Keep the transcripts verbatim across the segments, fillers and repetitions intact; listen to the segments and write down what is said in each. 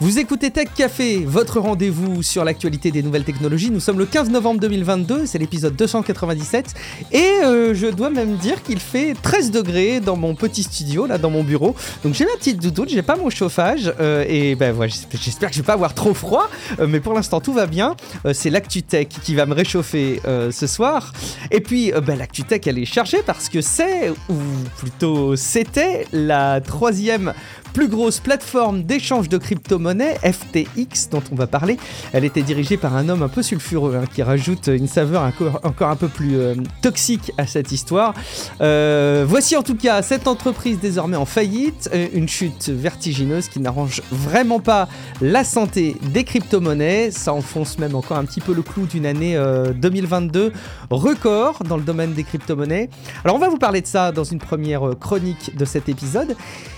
Vous écoutez Tech Café, votre rendez-vous sur l'actualité des nouvelles technologies. Nous sommes le quinze novembre deux mille vingt-deux, c'est l'épisode deux cent quatre-vingt-dix-sept. Et euh, je dois même dire qu'il fait treize degrés dans mon petit studio, là, dans mon bureau. Donc j'ai ma petite doudoune, j'ai pas mon chauffage. Euh, et ben voilà, j'espère que je vais pas avoir trop froid. Euh, mais pour l'instant, tout va bien. Euh, c'est l'ActuTech qui va me réchauffer euh, ce soir. Et puis, euh, ben, l'ActuTech, elle est chargée parce que c'est, ou plutôt c'était, la troisième plus grosse plateforme d'échange de crypto-monnaies, F T X, dont on va parler. Elle était dirigée par un homme un peu sulfureux, hein, qui rajoute une saveur encore, encore un peu plus euh, toxique à cette histoire. Euh, voici en tout cas cette entreprise désormais en faillite, euh, une chute vertigineuse qui n'arrange vraiment pas la santé des crypto-monnaies. Ça enfonce même encore un petit peu le clou d'une année euh, deux mille vingt-deux record dans le domaine des crypto-monnaies. Alors on va vous parler de ça dans une première chronique de cet épisode.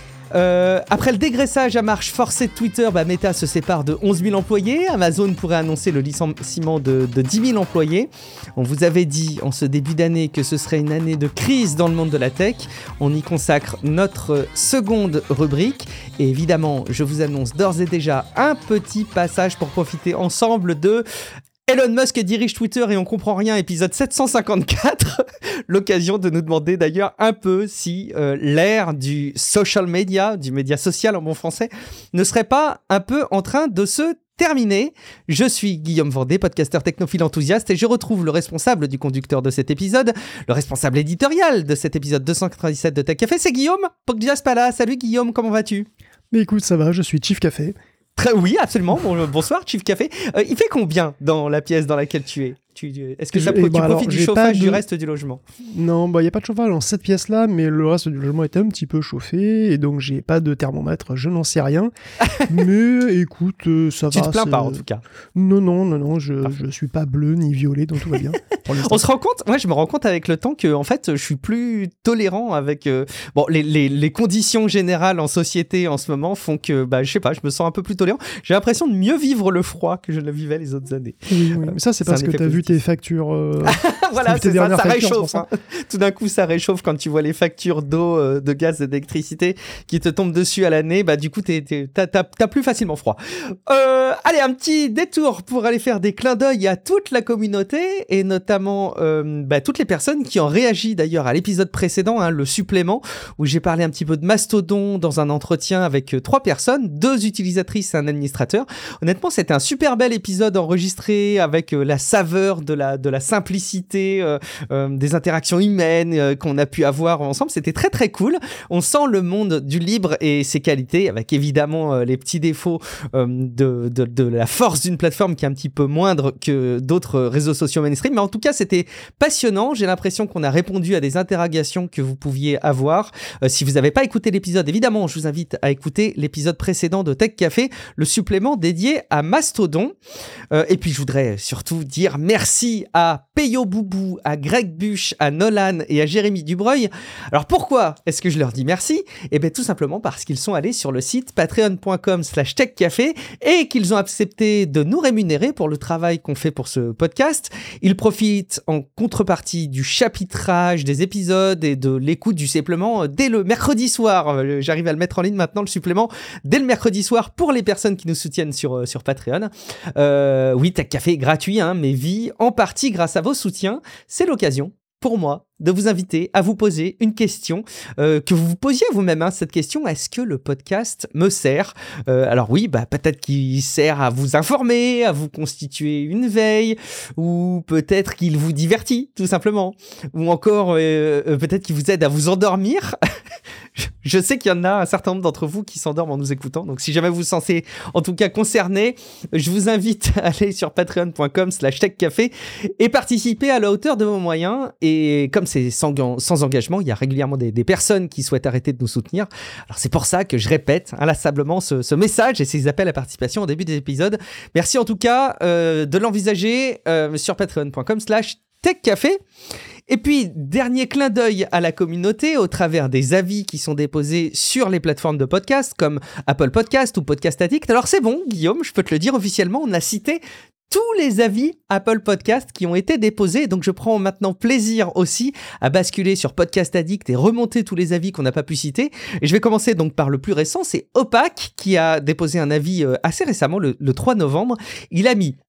Euh, après le dégraissage à marche forcée de Twitter, bah Meta se sépare de onze mille employés. Amazon pourrait annoncer le licenciement de, de dix mille employés. On vous avait dit en ce début d'année que ce serait une année de crise dans le monde de la tech. On y consacre notre seconde rubrique. Et évidemment, je vous annonce d'ores et déjà un petit passage pour profiter ensemble de Elon Musk dirige Twitter et on comprend rien, épisode sept cent cinquante-quatre. L'occasion de nous demander d'ailleurs un peu si euh, l'ère du social media, du média social en bon français, ne serait pas un peu en train de se terminer. Je suis Guillaume Vendée, podcasteur technophile enthousiaste, et je retrouve le responsable du conducteur de cet épisode, le responsable éditorial de cet épisode deux cent quatre-vingt-dix-sept de Tech Café, c'est Guillaume Poggiaspala. Salut Guillaume, comment vas-tu ? Mais écoute, ça va, je suis Chief Café. Très, oui, absolument. Bon, bonsoir, Chief Café. Euh, il fait combien dans la pièce dans laquelle tu es ? Tu, Est-ce que ça, je, tu bah profites alors, du chauffage de... du reste du logement ? Non, bah il n'y a pas de chauffage dans cette pièce-là, mais le reste du logement est un petit peu chauffé, et donc j'ai pas de thermomètre, je n'en sais rien. Mais écoute, euh, ça tu va. Tu te plains c'est... pas en tout cas ? Non, non, non, non, je, je suis pas bleu ni violet, donc tout va bien. On se rend compte, moi je me rends compte avec le temps que en fait je suis plus tolérant avec euh, bon les, les les conditions générales en société en ce moment font que bah je sais pas, je me sens un peu plus tolérant. J'ai l'impression de mieux vivre le froid que je le vivais les autres années. Oui, oui. Mais ça c'est, c'est parce que t'as vu tes factures. Euh... voilà, c'est ça, ça réchauffe. Hein. Tout d'un coup, ça réchauffe quand tu vois les factures d'eau, euh, de gaz et d'électricité qui te tombent dessus à l'année. Bah, du coup, t'es, t'es, t'as, t'as, t'as plus facilement froid. Euh, allez, un petit détour pour aller faire des clins d'œil à toute la communauté et notamment euh, bah, toutes les personnes qui ont réagi d'ailleurs à l'épisode précédent, hein, le supplément, où j'ai parlé un petit peu de Mastodon dans un entretien avec euh, trois personnes, deux utilisatrices et un administrateur. Honnêtement, c'était un super bel épisode enregistré avec euh, la saveur de la, de la simplicité, euh, euh, des interactions humaines euh, qu'on a pu avoir ensemble. C'était très très cool. On sent le monde du libre et ses qualités, avec évidemment euh, les petits défauts euh, de, de, de la force d'une plateforme qui est un petit peu moindre que d'autres réseaux sociaux mainstream. Mais en tout cas, c'était passionnant. J'ai l'impression qu'on a répondu à des interrogations que vous pouviez avoir. Euh, si vous n'avez pas écouté l'épisode, évidemment, je vous invite à écouter l'épisode précédent de Tech Café, le supplément dédié à Mastodon. Euh, et puis, je voudrais surtout dire merci à Peyo Boubou, à Greg Buch, à Nolan et à Jérémy Dubreuil. Alors pourquoi est-ce que je leur dis merci ? Eh bien tout simplement parce qu'ils sont allés sur le site patreon.com slash techcafé et qu'ils ont accepté de nous rémunérer pour le travail qu'on fait pour ce podcast. Ils profitent en contrepartie du chapitrage des épisodes et de l'écoute du supplément dès le mercredi soir. J'arrive à le mettre en ligne maintenant, le supplément, dès le mercredi soir pour les personnes qui nous soutiennent sur, sur Patreon. Euh, oui, Tech Café est gratuit, hein, mais vit en partie grâce à vos soutiens. C'est l'occasion pour moi de vous inviter à vous poser une question, euh, que vous vous posiez vous-même, hein, cette question, est-ce que le podcast me sert ? euh, Alors oui, bah, peut-être qu'il sert à vous informer, à vous constituer une veille, ou peut-être qu'il vous divertit, tout simplement, ou encore euh, euh, peut-être qu'il vous aide à vous endormir. Je sais qu'il y en a un certain nombre d'entre vous qui s'endorment en nous écoutant, donc si jamais vous vous sentez en tout cas concerné, je vous invite à aller sur patreon.com slash techcafé et participer à la hauteur de vos moyens. Et comme c'est sans, sans engagement, il y a régulièrement des, des personnes qui souhaitent arrêter de nous soutenir. Alors c'est pour ça que je répète inlassablement ce, ce message et ces appels à participation au début des épisodes. Merci en tout cas euh, de l'envisager euh, sur patreon.com slash techcafé. Et puis, dernier clin d'œil à la communauté au travers des avis qui sont déposés sur les plateformes de podcast comme Apple Podcast ou Podcast Addict. Alors c'est bon, Guillaume, je peux te le dire officiellement, on a cité tous les avis Apple Podcast qui ont été déposés. Donc, je prends maintenant plaisir aussi à basculer sur Podcast Addict et remonter tous les avis qu'on n'a pas pu citer. Et je vais commencer donc par le plus récent, c'est Opac qui a déposé un avis euh, assez récemment, le, le trois novembre. Il a mis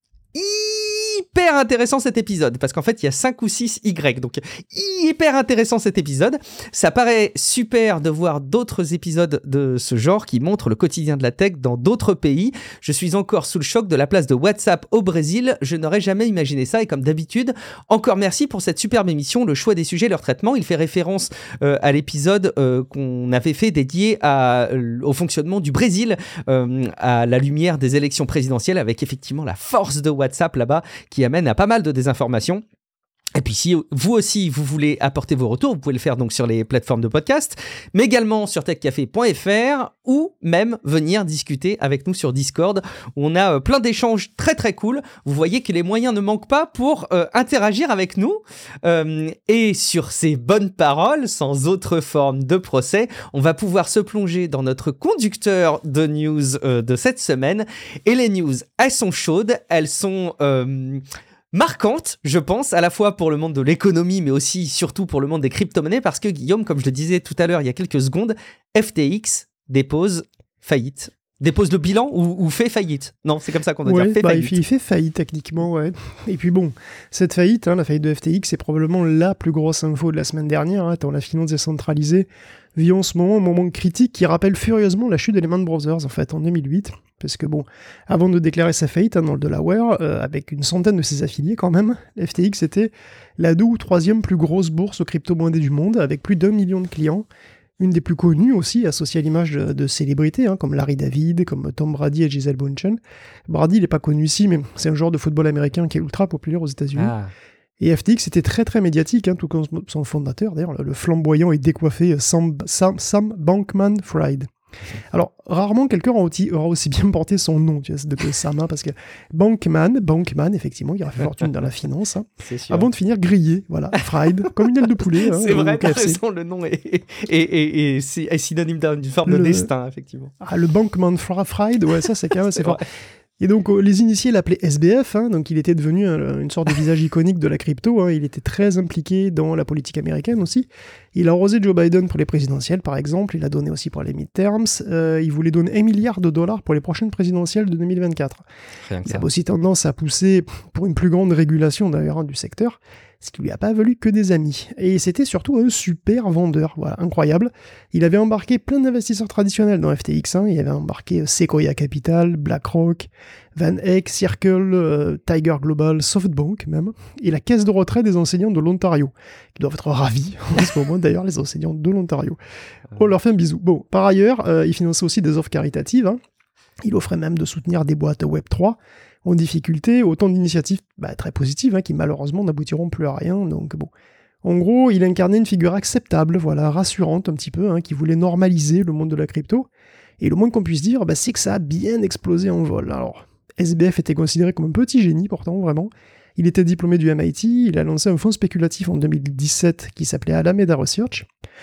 hyper intéressant cet épisode, parce qu'en fait, il y a cinq ou six Y, donc hyper intéressant cet épisode. Ça paraît super de voir d'autres épisodes de ce genre qui montrent le quotidien de la tech dans d'autres pays. Je suis encore sous le choc de la place de WhatsApp au Brésil. Je n'aurais jamais imaginé ça, et comme d'habitude, encore merci pour cette superbe émission, le choix des sujets, leur traitement. Il fait référence euh, à l'épisode euh, qu'on avait fait dédié à, euh, au fonctionnement du Brésil euh, à la lumière des élections présidentielles, avec effectivement la force de WhatsApp là-bas, qui amène à pas mal de désinformation. Et puis si vous aussi vous voulez apporter vos retours, vous pouvez le faire donc sur les plateformes de podcast, mais également sur tech café point f r, ou même venir discuter avec nous sur Discord, où on a plein d'échanges très très cool. Vous voyez que les moyens ne manquent pas pour euh, interagir avec nous. Euh, et sur ces bonnes paroles, sans autre forme de procès, on va pouvoir se plonger dans notre conducteur de news euh, de cette semaine. Et les news, elles sont chaudes, elles sont... Euh, marquante, je pense, à la fois pour le monde de l'économie, mais aussi, surtout pour le monde des crypto-monnaies, parce que Guillaume, comme je le disais tout à l'heure, il y a quelques secondes, F T X dépose faillite. Dépose le bilan ou, ou fait faillite. Non, c'est comme ça qu'on doit ouais, dire, fait bah, faillite. Il fait faillite, techniquement, ouais. Et puis bon, cette faillite, hein, la faillite de F T X, c'est probablement la plus grosse info de la semaine dernière, hein, tant la finance décentralisée vit en ce moment un moment critique qui rappelle furieusement la chute de Lehman Brothers, en fait, en deux mille huit. Parce que bon, avant de déclarer sa faillite hein, dans le Delaware, euh, avec une centaine de ses affiliés quand même, F T X était la deux ou troisième plus grosse bourse aux crypto-monnaies du monde, avec plus d'un million de clients. Une des plus connues aussi, associée à l'image de, de célébrités, hein, comme Larry David, comme Tom Brady et Gisele Bündchen. Brady, il n'est pas connu ici, mais c'est un joueur de football américain qui est ultra populaire aux États-Unis. Ah. Et F T X était très très médiatique, hein, tout comme son fondateur, d'ailleurs, le flamboyant et décoiffé Sam, Sam, Sam Bankman-Fried. Alors, rarement quelqu'un aura aussi, aura aussi bien porté son nom, tu vois, de que Sam, hein, parce que Bankman, Bankman, effectivement, il a fait fortune dans la finance, hein, avant de finir grillé, voilà, fried, comme une aile de poulet. C'est hein, vrai, t'as raison, le nom est, est, est, est, est synonyme d'une forme le, de destin, effectivement. Ah, le Bankman Fried, ouais, ça c'est quand même assez fort. Et donc, euh, les initiés l'appelaient S B F, hein, donc il était devenu un, une sorte de visage iconique de la crypto, hein, il était très impliqué dans la politique américaine aussi. Il a arrosé Joe Biden pour les présidentielles, par exemple, il a donné aussi pour les midterms, euh, il voulait donner un milliard de dollars pour les prochaines présidentielles de deux mille vingt-quatre. Rien que il ça. A aussi tendance à pousser pour une plus grande régulation d'ailleurs hein, du secteur, ce qui lui a pas valu que des amis. Et c'était surtout un super vendeur, voilà, incroyable. Il avait embarqué plein d'investisseurs traditionnels dans F T X, hein. Il avait embarqué Sequoia Capital, BlackRock, Van Eck, Circle, euh, Tiger Global, SoftBank même, et la caisse de retraite des enseignants de l'Ontario, qui doivent être ravis en ce moment d'ailleurs, les enseignants de l'Ontario. On leur fait un bisou. Bon, par ailleurs, euh, il finançait aussi des offres caritatives, hein. Il offrait même de soutenir des boîtes web trois en difficulté, autant d'initiatives bah, très positives hein, qui malheureusement n'aboutiront plus à rien. Donc bon, en gros, il incarnait une figure acceptable, voilà, rassurante un petit peu, hein, qui voulait normaliser le monde de la crypto. Et le moins qu'on puisse dire, bah, c'est que ça a bien explosé en vol. Alors, S B F était considéré comme un petit génie pourtant, vraiment. Il était diplômé du M I T, il a lancé un fonds spéculatif en deux mille dix-sept qui s'appelait Alameda Research,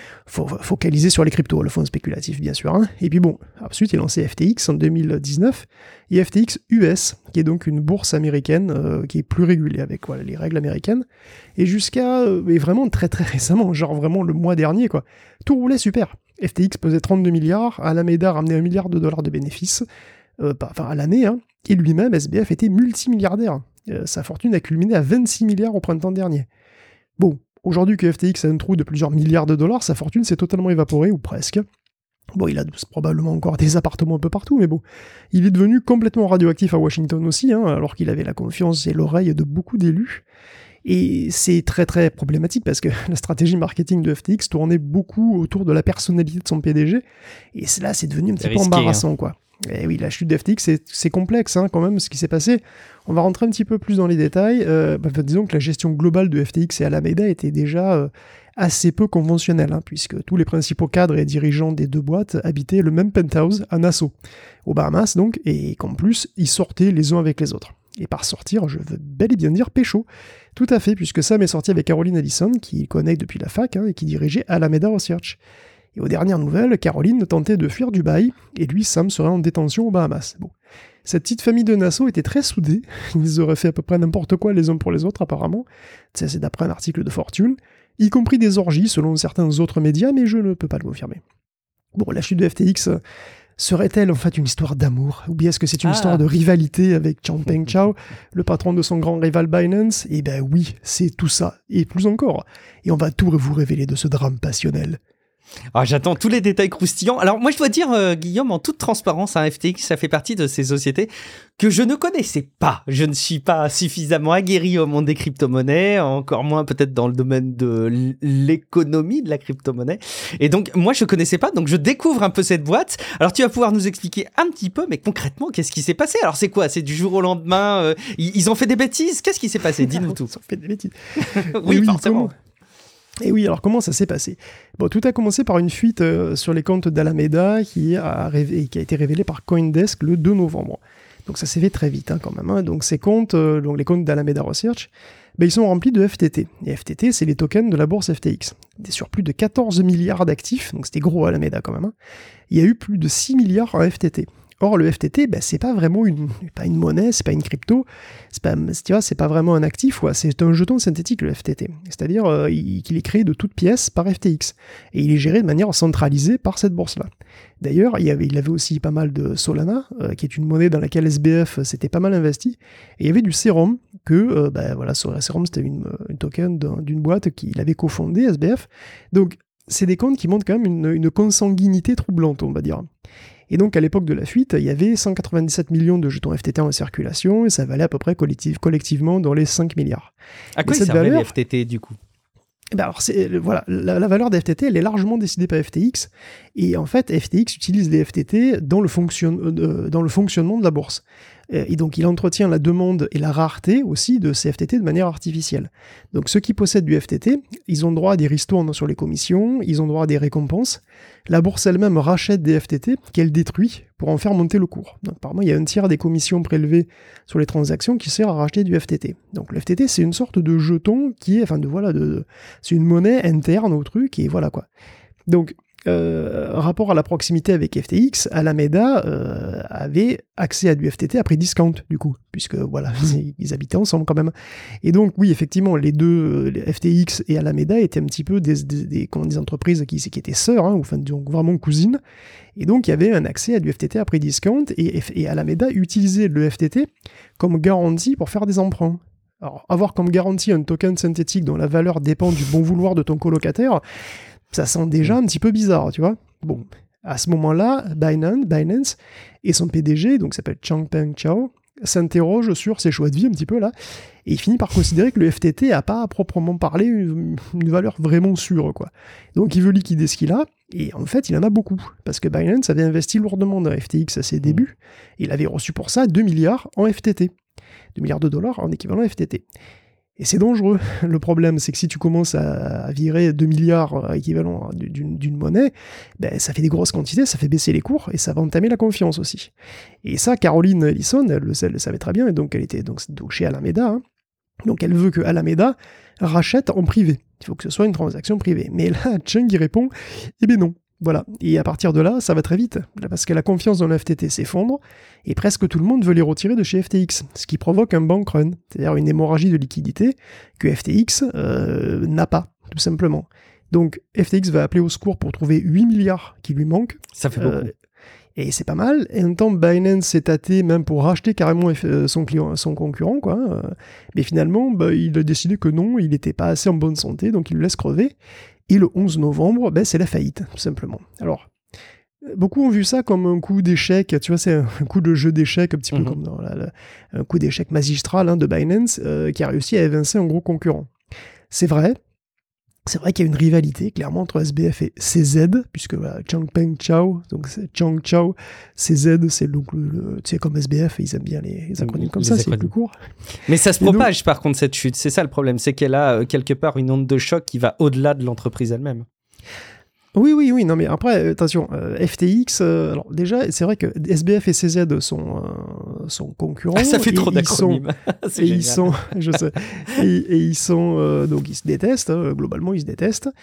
focalisé sur les cryptos, le fonds spéculatif bien sûr. Hein. Et puis bon, ensuite il a lancé F T X en deux mille dix-neuf, et F T X U S, qui est donc une bourse américaine euh, qui est plus régulée avec voilà, les règles américaines, et jusqu'à, euh, et vraiment très très récemment, genre vraiment le mois dernier, quoi, tout roulait super. F T X pesait trente-deux milliards, Alameda ramenait un milliard de dollars de bénéfices, euh, enfin à l'année, hein, et lui-même, S B F, était multimilliardaire. Euh, sa fortune a culminé à vingt-six milliards au printemps dernier. Bon, aujourd'hui que F T X a un trou de plusieurs milliards de dollars, sa fortune s'est totalement évaporée, ou presque. Bon, il a probablement encore des appartements un peu partout, mais bon. Il est devenu complètement radioactif à Washington aussi, hein, alors qu'il avait la confiance et l'oreille de beaucoup d'élus. Et c'est très très problématique parce que la stratégie marketing de F T X tournait beaucoup autour de la personnalité de son P D G, et là c'est devenu un petit peu embarrassant, hein. Quoi. Et oui, la chute de F T X, c'est, c'est complexe hein, quand même ce qui s'est passé. On va rentrer un petit peu plus dans les détails. Euh, bah, disons que la gestion globale de F T X et Alameda était déjà euh, assez peu conventionnelle, hein, puisque tous les principaux cadres et dirigeants des deux boîtes habitaient le même penthouse à Nassau, aux Bahamas donc, et qu'en plus, ils sortaient les uns avec les autres. Et par sortir, je veux bel et bien dire pécho. Tout à fait, puisque Sam est sorti avec Caroline Ellison, qu'il connaît depuis la fac, hein, et qui dirigeait Alameda Research. Et aux dernières nouvelles, Caroline tentait de fuir Dubaï, et lui, Sam, serait en détention aux Bahamas. Bon. Cette petite famille de Nassau était très soudée, ils auraient fait à peu près n'importe quoi les uns pour les autres apparemment, ça c'est d'après un article de Fortune, y compris des orgies selon certains autres médias, mais je ne peux pas le confirmer. Bon, la chute de F T X serait-elle en fait une histoire d'amour, ou bien est-ce que c'est une ah. histoire de rivalité avec Changpeng Zhao, le patron de son grand rival Binance? Eh ben oui, c'est tout ça, et plus encore. Et on va tout vous révéler de ce drame passionnel. Ah, j'attends tous les détails croustillants. Alors moi je dois dire euh, Guillaume, en toute transparence, hein, F T X ça fait partie de ces sociétés que je ne connaissais pas. Je ne suis pas suffisamment aguerri au monde des crypto-monnaies, encore moins peut-être dans le domaine de l'économie de la crypto-monnaie. Et donc moi je connaissais pas, donc je découvre un peu cette boîte. Alors tu vas pouvoir nous expliquer un petit peu, mais concrètement qu'est-ce qui s'est passé? Alors c'est quoi? C'est du jour au lendemain euh, ils, ils ont fait des bêtises? Qu'est-ce qui s'est passé? Dis-nous tout. Ils ont fait des bêtises. oui, oui, forcément. Comment Et oui, alors comment ça s'est passé? Bon, tout a commencé par une fuite euh, sur les comptes d'Alameda qui a, révé- qui a été révélée par Coindesk le deux novembre. Donc ça s'est fait très vite hein, quand même. Hein. Donc ces comptes, euh, donc les comptes d'Alameda Research, ben, ils sont remplis de F T T. Et F T T, c'est les tokens de la bourse F T X. Sur plus de quatorze milliards d'actifs, donc c'était gros Alameda quand même, hein. Il y a eu plus de six milliards en F T T. Or, le F T T, ben, c'est pas vraiment une, pas une monnaie, c'est pas une crypto, c'est pas, tu vois, c'est pas vraiment un actif, ouais, c'est un jeton synthétique, le F T T. C'est-à-dire euh, il, qu'il est créé de toutes pièces par F T X. Et il est géré de manière centralisée par cette bourse-là. D'ailleurs, il, y avait, il avait aussi pas mal de Solana, euh, qui est une monnaie dans laquelle S B F s'était pas mal investi. Et il y avait du Serum, que, euh, ben voilà, Serum, c'était une, une token d'une boîte qu'il avait cofondée, S B F. Donc, c'est des comptes qui montrent quand même une, une consanguinité troublante, on va dire. Et donc, à l'époque de la fuite, il y avait cent quatre-vingt-dix-sept millions de jetons F T T en circulation, et ça valait à peu près collectif, collectivement dans les cinq milliards. À quoi ils servaient les F T T, du coup? Ben alors, c'est, voilà, la, la valeur des F T T, elle est largement décidée par F T X, et en fait, F T X utilise les F T T dans le, fonction, euh, dans le fonctionnement de la bourse. Et donc, il entretient la demande et la rareté aussi de ces F T T de manière artificielle. Donc, ceux qui possèdent du F T T, ils ont droit à des ristournes sur les commissions, ils ont droit à des récompenses. La bourse elle-même rachète des F T T qu'elle détruit pour en faire monter le cours. Donc, apparemment, il y a un tiers des commissions prélevées sur les transactions qui sert à racheter du F T T. Donc, le F T T, c'est une sorte de jeton qui est, enfin, de voilà, de, c'est une monnaie interne au truc et voilà quoi. Donc, Euh, rapport à la proximité avec F T X, Alameda euh, avait accès à du F T T à prix discount, du coup, puisque voilà, ils, ils habitaient ensemble quand même. Et donc, oui, effectivement, les deux, les F T X et Alameda étaient un petit peu des, des, des, comment, des entreprises qui, qui étaient sœurs, hein, ou enfin, donc vraiment cousines. Et donc, il y avait un accès à du F T T à prix discount, et, et Alameda utilisait le F T T comme garantie pour faire des emprunts. Alors, avoir comme garantie un token synthétique dont la valeur dépend du bon vouloir de ton colocataire, ça sent déjà un petit peu bizarre, tu vois. Bon, à ce moment-là, Binance, Binance et son P D G, donc s'appelle Changpeng Zhao, s'interroge sur ses choix de vie un petit peu là, et il finit par considérer que le F T T n'a pas à proprement parler une, une valeur vraiment sûre, quoi. Donc il veut liquider ce qu'il a, et en fait il en a beaucoup, parce que Binance avait investi lourdement dans F T X à ses débuts, et il avait reçu pour ça deux milliards en F T T, deux milliards de dollars en équivalent F T T. Et c'est dangereux. Le problème, c'est que si tu commences à virer deux milliards équivalents d'une, d'une monnaie, ben, ça fait des grosses quantités, ça fait baisser les cours, et ça va entamer la confiance aussi. Et ça, Caroline Ellison, elle, elle le savait très bien, et donc elle était donc, donc chez Alameda, hein. Donc elle veut que Alameda rachète en privé. Il faut que ce soit une transaction privée. Mais là, Cheng y répond, eh bien non. Voilà, et à partir de là, ça va très vite, parce que la confiance dans le F T T s'effondre, et presque tout le monde veut les retirer de chez F T X, ce qui provoque un bank run, c'est-à-dire une hémorragie de liquidité que F T X euh, n'a pas, tout simplement. Donc F T X va appeler au secours pour trouver huit milliards qui lui manquent. Ça fait beaucoup. Euh, et c'est pas mal, et en même temps Binance s'est tâté même pour racheter carrément son, client, son concurrent, quoi. Mais finalement, bah, il a décidé que non, il n'était pas assez en bonne santé, donc il le laisse crever. Et le onze novembre, ben, c'est la faillite, tout simplement. Alors, beaucoup ont vu ça comme un coup d'échec, tu vois, c'est un coup de jeu d'échec, un petit peu mm-hmm. comme dans la, la, un coup d'échec magistral hein, de Binance, euh, qui a réussi à évincer un gros concurrent. C'est vrai, c'est vrai qu'il y a une rivalité, clairement, entre S B F et C Z, puisque voilà, Changpeng Zhao, donc c'est Chang Zhao, C Z, c'est le, le, tu sais, comme S B F, ils aiment bien les, les acronymes comme les ça, acronymes. C'est plus court. Mais ça se et propage, donc, par contre, cette chute, c'est ça le problème, c'est qu'elle a euh, quelque part une onde de choc qui va au-delà de l'entreprise elle-même. Oui, oui, oui, non mais après, attention, euh, F T X, euh, alors déjà, c'est vrai que S B F et C Z sont, euh, sont concurrents. Ah, ça fait trop d'acronymes. Et ils sont, je sais, et, et ils sont, euh, donc ils se détestent, hein, globalement ils se détestent.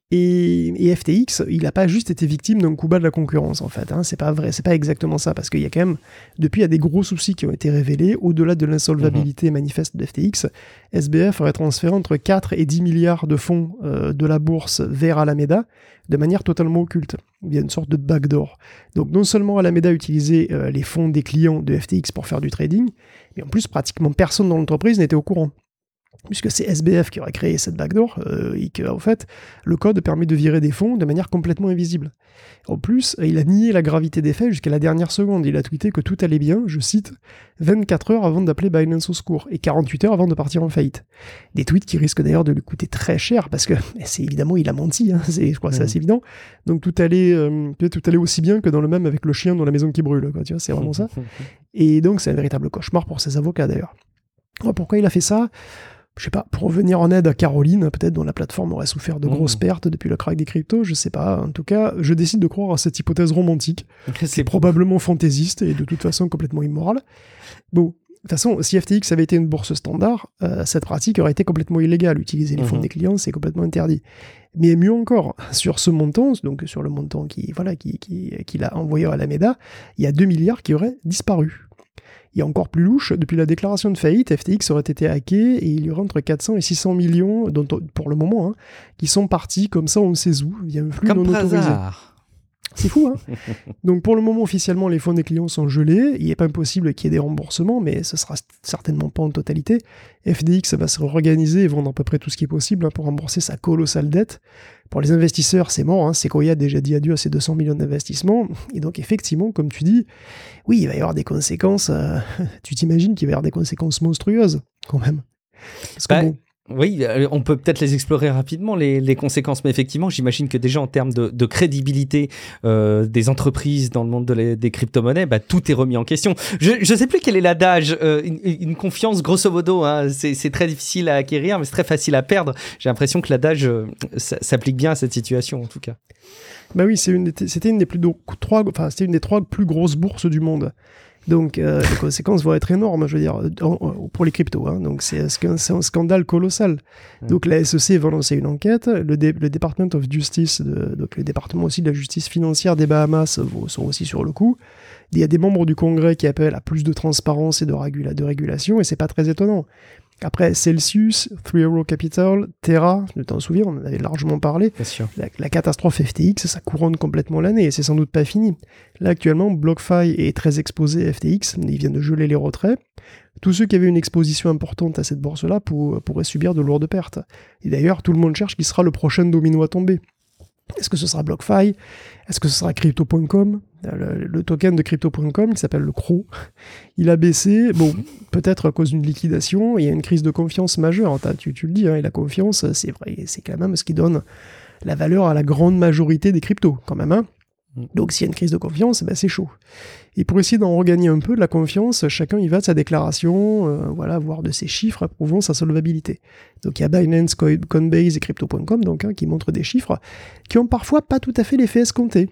Et, et F T X, il n'a pas juste été victime d'un coup bas de la concurrence, en fait. Hein. C'est pas vrai, c'est pas exactement ça, parce qu'il y a quand même, depuis, il y a des gros soucis qui ont été révélés. Au-delà de l'insolvabilité mmh. manifeste de F T X, S B F aurait transféré entre quatre et dix milliards de fonds euh, de la bourse vers Alameda de manière totalement occulte. Il y a une sorte de backdoor. Donc non seulement Alameda utilisait euh, les fonds des clients de F T X pour faire du trading, mais en plus, pratiquement personne dans l'entreprise n'était au courant. Puisque c'est S B F qui aurait créé cette backdoor, euh, et que, en fait, le code permet de virer des fonds de manière complètement invisible. En plus, il a nié la gravité des faits jusqu'à la dernière seconde. Il a tweeté que tout allait bien, je cite, vingt-quatre heures avant d'appeler Binance au secours, et quarante-huit heures avant de partir en faillite. Des tweets qui risquent d'ailleurs de lui coûter très cher, parce que, c'est évidemment, il a menti, hein, c'est, je crois que c'est assez évident. Donc tout allait, euh, tout allait aussi bien que dans le même avec le chien dans la maison qui brûle, quoi, tu vois, c'est vraiment ça. Et donc, c'est un véritable cauchemar pour ses avocats, d'ailleurs. Alors, pourquoi il a fait ça ? Je sais pas, pour venir en aide à Caroline, peut-être dont la plateforme aurait souffert de grosses mmh. pertes depuis le crack des cryptos, je sais pas. En tout cas, je décide de croire à cette hypothèse romantique. C'est probablement fantaisiste et de toute façon complètement immorale. Bon, de toute façon, si F T X avait été une bourse standard, euh, cette pratique aurait été complètement illégale. Utiliser les mmh. fonds des clients, c'est complètement interdit. Mais mieux encore, sur ce montant, donc sur le montant qui, voilà, qui, qui, qu'il a envoyé à Alameda, il y a deux milliards qui auraient disparu. Et encore plus louche, depuis la déclaration de faillite, F T X aurait été hacké et il y aurait entre quatre cents et six cents millions, dont, pour le moment, hein, qui sont partis comme ça on ne sait où, via un flux comme non autorisé. Hasard. C'est fou, hein. Donc pour le moment, officiellement, les fonds des clients sont gelés. Il n'est pas impossible qu'il y ait des remboursements, mais ce sera certainement pas en totalité. F T X va se réorganiser et vendre à peu près tout ce qui est possible hein, pour rembourser sa colossale dette. Pour les investisseurs, c'est mort. Hein. Sequoia a déjà dit adieu à ses deux cents millions d'investissements. Et donc effectivement, comme tu dis, oui, il va y avoir des conséquences. Euh, tu t'imagines qu'il va y avoir des conséquences monstrueuses, quand même. Parce que bah... bon... Oui, on peut peut-être les explorer rapidement, les, les conséquences, mais effectivement, j'imagine que déjà en termes de, de crédibilité euh, des entreprises dans le monde de les, des crypto-monnaies, bah, tout est remis en question. Je ne sais plus quel est l'adage, euh, une, une confiance, grosso modo, hein, c'est, c'est très difficile à acquérir, mais c'est très facile à perdre. J'ai l'impression que l'adage euh, s'applique bien à cette situation, en tout cas. Bah oui, c'est une, c'était une des plus trois, enfin c'était une des trois plus grosses bourses du monde. Donc euh, les conséquences vont être énormes, je veux dire, pour les cryptos. Hein. Donc c'est, c'est un scandale colossal. Donc la S E C va lancer une enquête. Le, dé, le Department of Justice, de, donc le département aussi de la justice financière des Bahamas, sont aussi sur le coup. Il y a des membres du Congrès qui appellent à plus de transparence et de, régula, de régulation, et c'est pas très étonnant. Après, Celsius, Three Arrows Capital, Terra, je t'en souviens, on en avait largement parlé. Bien sûr. La, la catastrophe F T X, ça couronne complètement l'année et c'est sans doute pas fini. Là, actuellement, BlockFi est très exposé à F T X, ils viennent de geler les retraits. Tous ceux qui avaient une exposition importante à cette bourse-là pour, pourraient subir de lourdes pertes. Et d'ailleurs, tout le monde cherche qui sera le prochain domino à tomber. Est-ce que ce sera BlockFi ? Est-ce que ce sera Crypto point com ? le, le token de Crypto point com, qui s'appelle le C R O, il a baissé, bon, peut-être à cause d'une liquidation, il y a une crise de confiance majeure, tu, tu le dis, hein, et la confiance, c'est vrai, c'est quand même ce qui donne la valeur à la grande majorité des cryptos, quand même, hein. Donc s'il y a une crise de confiance, ben c'est chaud. Et pour essayer d'en regagner un peu de la confiance, chacun y va de sa déclaration, euh, voilà, voire de ses chiffres prouvant sa solvabilité. Donc il y a Binance, Coinbase et Crypto point com donc, hein, qui montrent des chiffres qui ont parfois pas tout à fait l'effet escompté.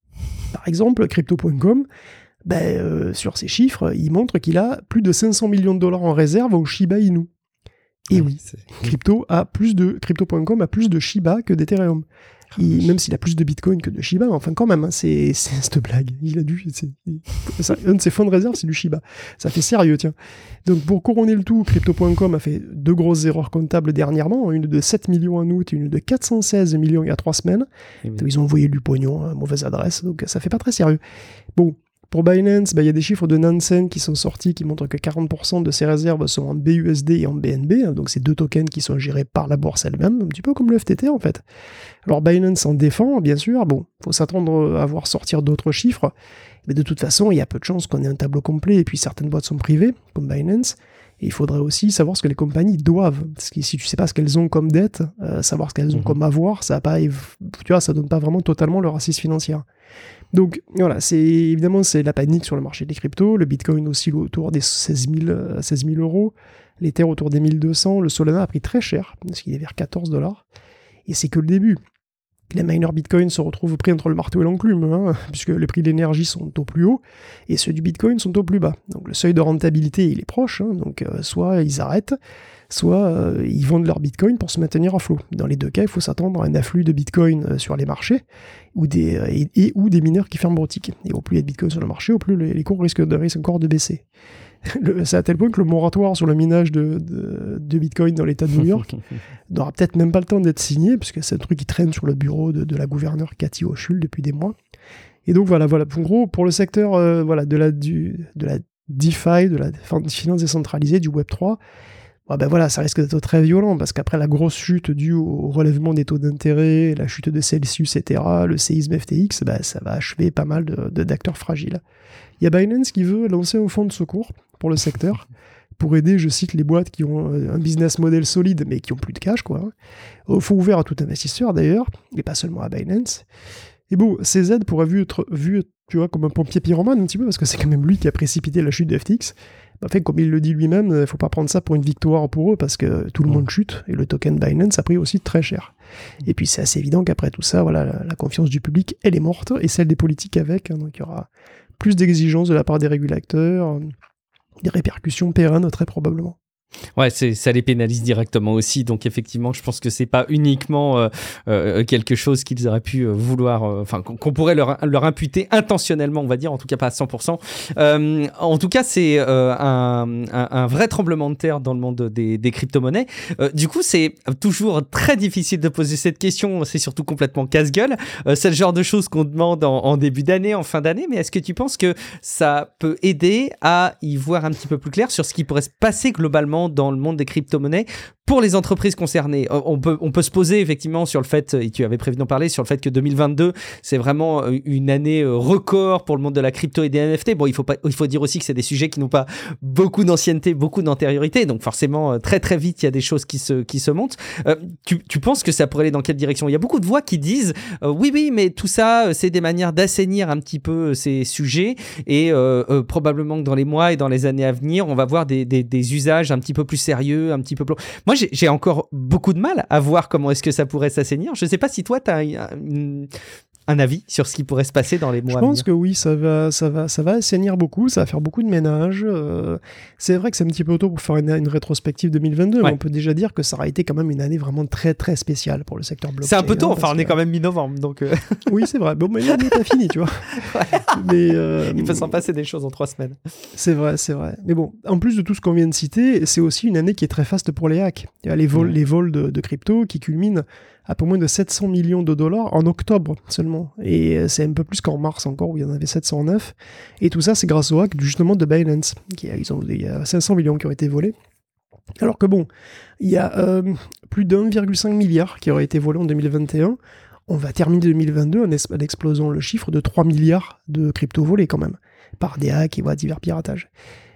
Par exemple, Crypto point com, ben, euh, sur ses chiffres, il montre qu'il a plus de cinq cents millions de dollars en réserve au Shiba Inu. Et oui, c'est... Crypto a plus de, Crypto point com a plus de Shiba que d'Ethereum. Il, même s'il a plus de Bitcoin que de Shiba, mais enfin quand même, hein, c'est, c'est cette blague. Il a dû, c'est, c'est, un de ses fonds de réserve, c'est du Shiba. Ça fait sérieux, tiens. Donc pour couronner le tout, Crypto point com a fait deux grosses erreurs comptables dernièrement, une de sept millions en août et une de quatre cent seize millions il y a trois semaines. Oui. Donc, ils ont envoyé du pognon à mauvaise adresse, donc ça fait pas très sérieux. Bon. Pour Binance, bah, y a des chiffres de Nansen qui sont sortis qui montrent que quarante pour cent de ses réserves sont en B U S D et en B N B, hein, donc c'est deux tokens qui sont gérés par la bourse elle-même, un petit peu comme le F T T en fait. Alors Binance en défend, bien sûr, bon, faut s'attendre à voir sortir d'autres chiffres, mais de toute façon, il y a peu de chances qu'on ait un tableau complet, et puis certaines boîtes sont privées, comme Binance, et il faudrait aussi savoir ce que les compagnies doivent, parce que si tu sais pas ce qu'elles ont comme dette, euh, savoir ce qu'elles ont mmh. comme avoir, ça a pas, tu vois, ça donne pas vraiment totalement leur assise financière. Donc voilà, c'est évidemment c'est la panique sur le marché des cryptos, le Bitcoin oscille autour des seize mille euros, l'Ether autour des mille deux cents, le Solana a pris très cher, parce qu'il est vers quatorze dollars, et c'est que le début. que les miners Bitcoin se retrouvent pris entre le marteau et l'enclume, hein, puisque les prix de l'énergie sont au plus haut et ceux du Bitcoin sont au plus bas. Donc le seuil de rentabilité, il est proche, hein, donc euh, soit ils arrêtent, soit euh, ils vendent leur Bitcoin pour se maintenir à flot. Dans les deux cas, il faut s'attendre à un afflux de Bitcoin euh, sur les marchés ou des, euh, et, et ou des mineurs qui ferment boutique. Et au plus il y a de Bitcoin sur le marché, au plus les, les cours risquent, de, risquent encore de baisser. Le, c'est à tel point que le moratoire sur le minage de, de, de Bitcoin dans l'État de New York n'aura peut-être même pas le temps d'être signé, puisque c'est un truc qui traîne sur le bureau de, de la gouverneure Cathy Hochul depuis des mois. Et donc voilà, voilà. En gros, pour le secteur euh, voilà, de, la, du, de la DeFi, de la finance décentralisée, du Web trois, bah ben voilà, ça risque d'être très violent, parce qu'après la grosse chute due au relèvement des taux d'intérêt, la chute de Celsius, et cetera, le séisme F T X, bah, ça va achever pas mal de, de, d'acteurs fragiles. Il y a Binance qui veut lancer un fonds de secours pour le secteur, pour aider, je cite, les boîtes qui ont un business model solide, mais qui ont plus de cash, quoi. Au fonds ouvert à tout investisseur, d'ailleurs, et pas seulement à Binance. Et bon, ces aides pourraient vu être vues, tu vois, comme un pompier pyromane, un petit peu, parce que c'est quand même lui qui a précipité la chute de F T X. En fait, comme il le dit lui-même, il ne faut pas prendre ça pour une victoire pour eux, parce que tout le monde chute, et le token Binance a pris aussi très cher. Et puis c'est assez évident qu'après tout ça, voilà, la, la confiance du public, elle est morte, et celle des politiques avec, hein, donc il y aura plus d'exigences de la part des régulateurs, des répercussions pérennes très probablement. Ouais, c'est, ça les pénalise directement aussi, donc effectivement, je pense que c'est pas uniquement euh, euh, quelque chose qu'ils auraient pu vouloir, enfin, euh, qu'on, qu'on pourrait leur, leur imputer intentionnellement, on va dire, en tout cas pas à cent pour cent. Euh, en tout cas, c'est euh, un, un, un vrai tremblement de terre dans le monde des, des crypto-monnaies. Euh, du coup, c'est toujours très difficile de poser cette question, c'est surtout complètement casse-gueule. Euh, c'est le genre de choses qu'on demande en, en début d'année, en fin d'année, mais est-ce que tu penses que ça peut aider à y voir un petit peu plus clair sur ce qui pourrait se passer globalement dans le monde des crypto-monnaies pour les entreprises concernées? On peut, on peut se poser effectivement sur le fait, et tu avais prévu d'en parler, sur le fait que deux mille vingt-deux, c'est vraiment une année record pour le monde de la crypto et des N F T. Bon, il faut, pas, il faut dire aussi que c'est des sujets qui n'ont pas beaucoup d'ancienneté, beaucoup d'antériorité, donc forcément, très très vite, il y a des choses qui se, qui se montent. Euh, tu, tu penses que ça pourrait aller dans quelle direction? Il y a beaucoup de voix qui disent euh, oui, oui, mais tout ça, c'est des manières d'assainir un petit peu ces sujets, et euh, euh, probablement que dans les mois et dans les années à venir, on va voir des, des, des usages un petit peu plus sérieux, un petit peu plus... Moi, j'ai, j'ai encore beaucoup de mal à voir comment est-ce que ça pourrait s'assainir. Je ne sais pas si toi, tu as un, un avis sur ce qui pourrait se passer dans les mois à venir. Je pense que oui, ça va, ça va, ça va assainir beaucoup, ça va faire beaucoup de ménage. Euh, c'est vrai que c'est un petit peu tôt pour faire une, une rétrospective deux mille vingt-deux, ouais. Mais on peut déjà dire que ça aura été quand même une année vraiment très très spéciale pour le secteur blockchain. C'est un peu tôt, hein, enfin on que... est quand même mi-novembre, donc... Euh... Oui, c'est vrai. Bon, mais l'année n'est pas finie, tu vois. Ouais. Mais, euh... Il peut s'en passer des choses en trois semaines. C'est vrai, c'est vrai. Mais bon, en plus de tout ce qu'on vient de citer, c'est aussi une année qui est très faste pour les hacks. Il y a les vols, ouais. les vols de, de crypto qui culminent à peu moins de sept cents millions de dollars en octobre seulement. Et c'est un peu plus qu'en mars encore, où il y en avait sept cent neuf. Et tout ça, c'est grâce au hack justement de Binance. Qui a, ils ont, il y a cinq cents millions qui ont été volés. Alors que bon, il y a euh, plus d'un virgule cinq milliard qui auraient été volés en deux mille vingt et un. On va terminer deux mille vingt-deux en, es- en explosant le chiffre de trois milliards de crypto volés quand même, par des hacks et voilà, divers piratages.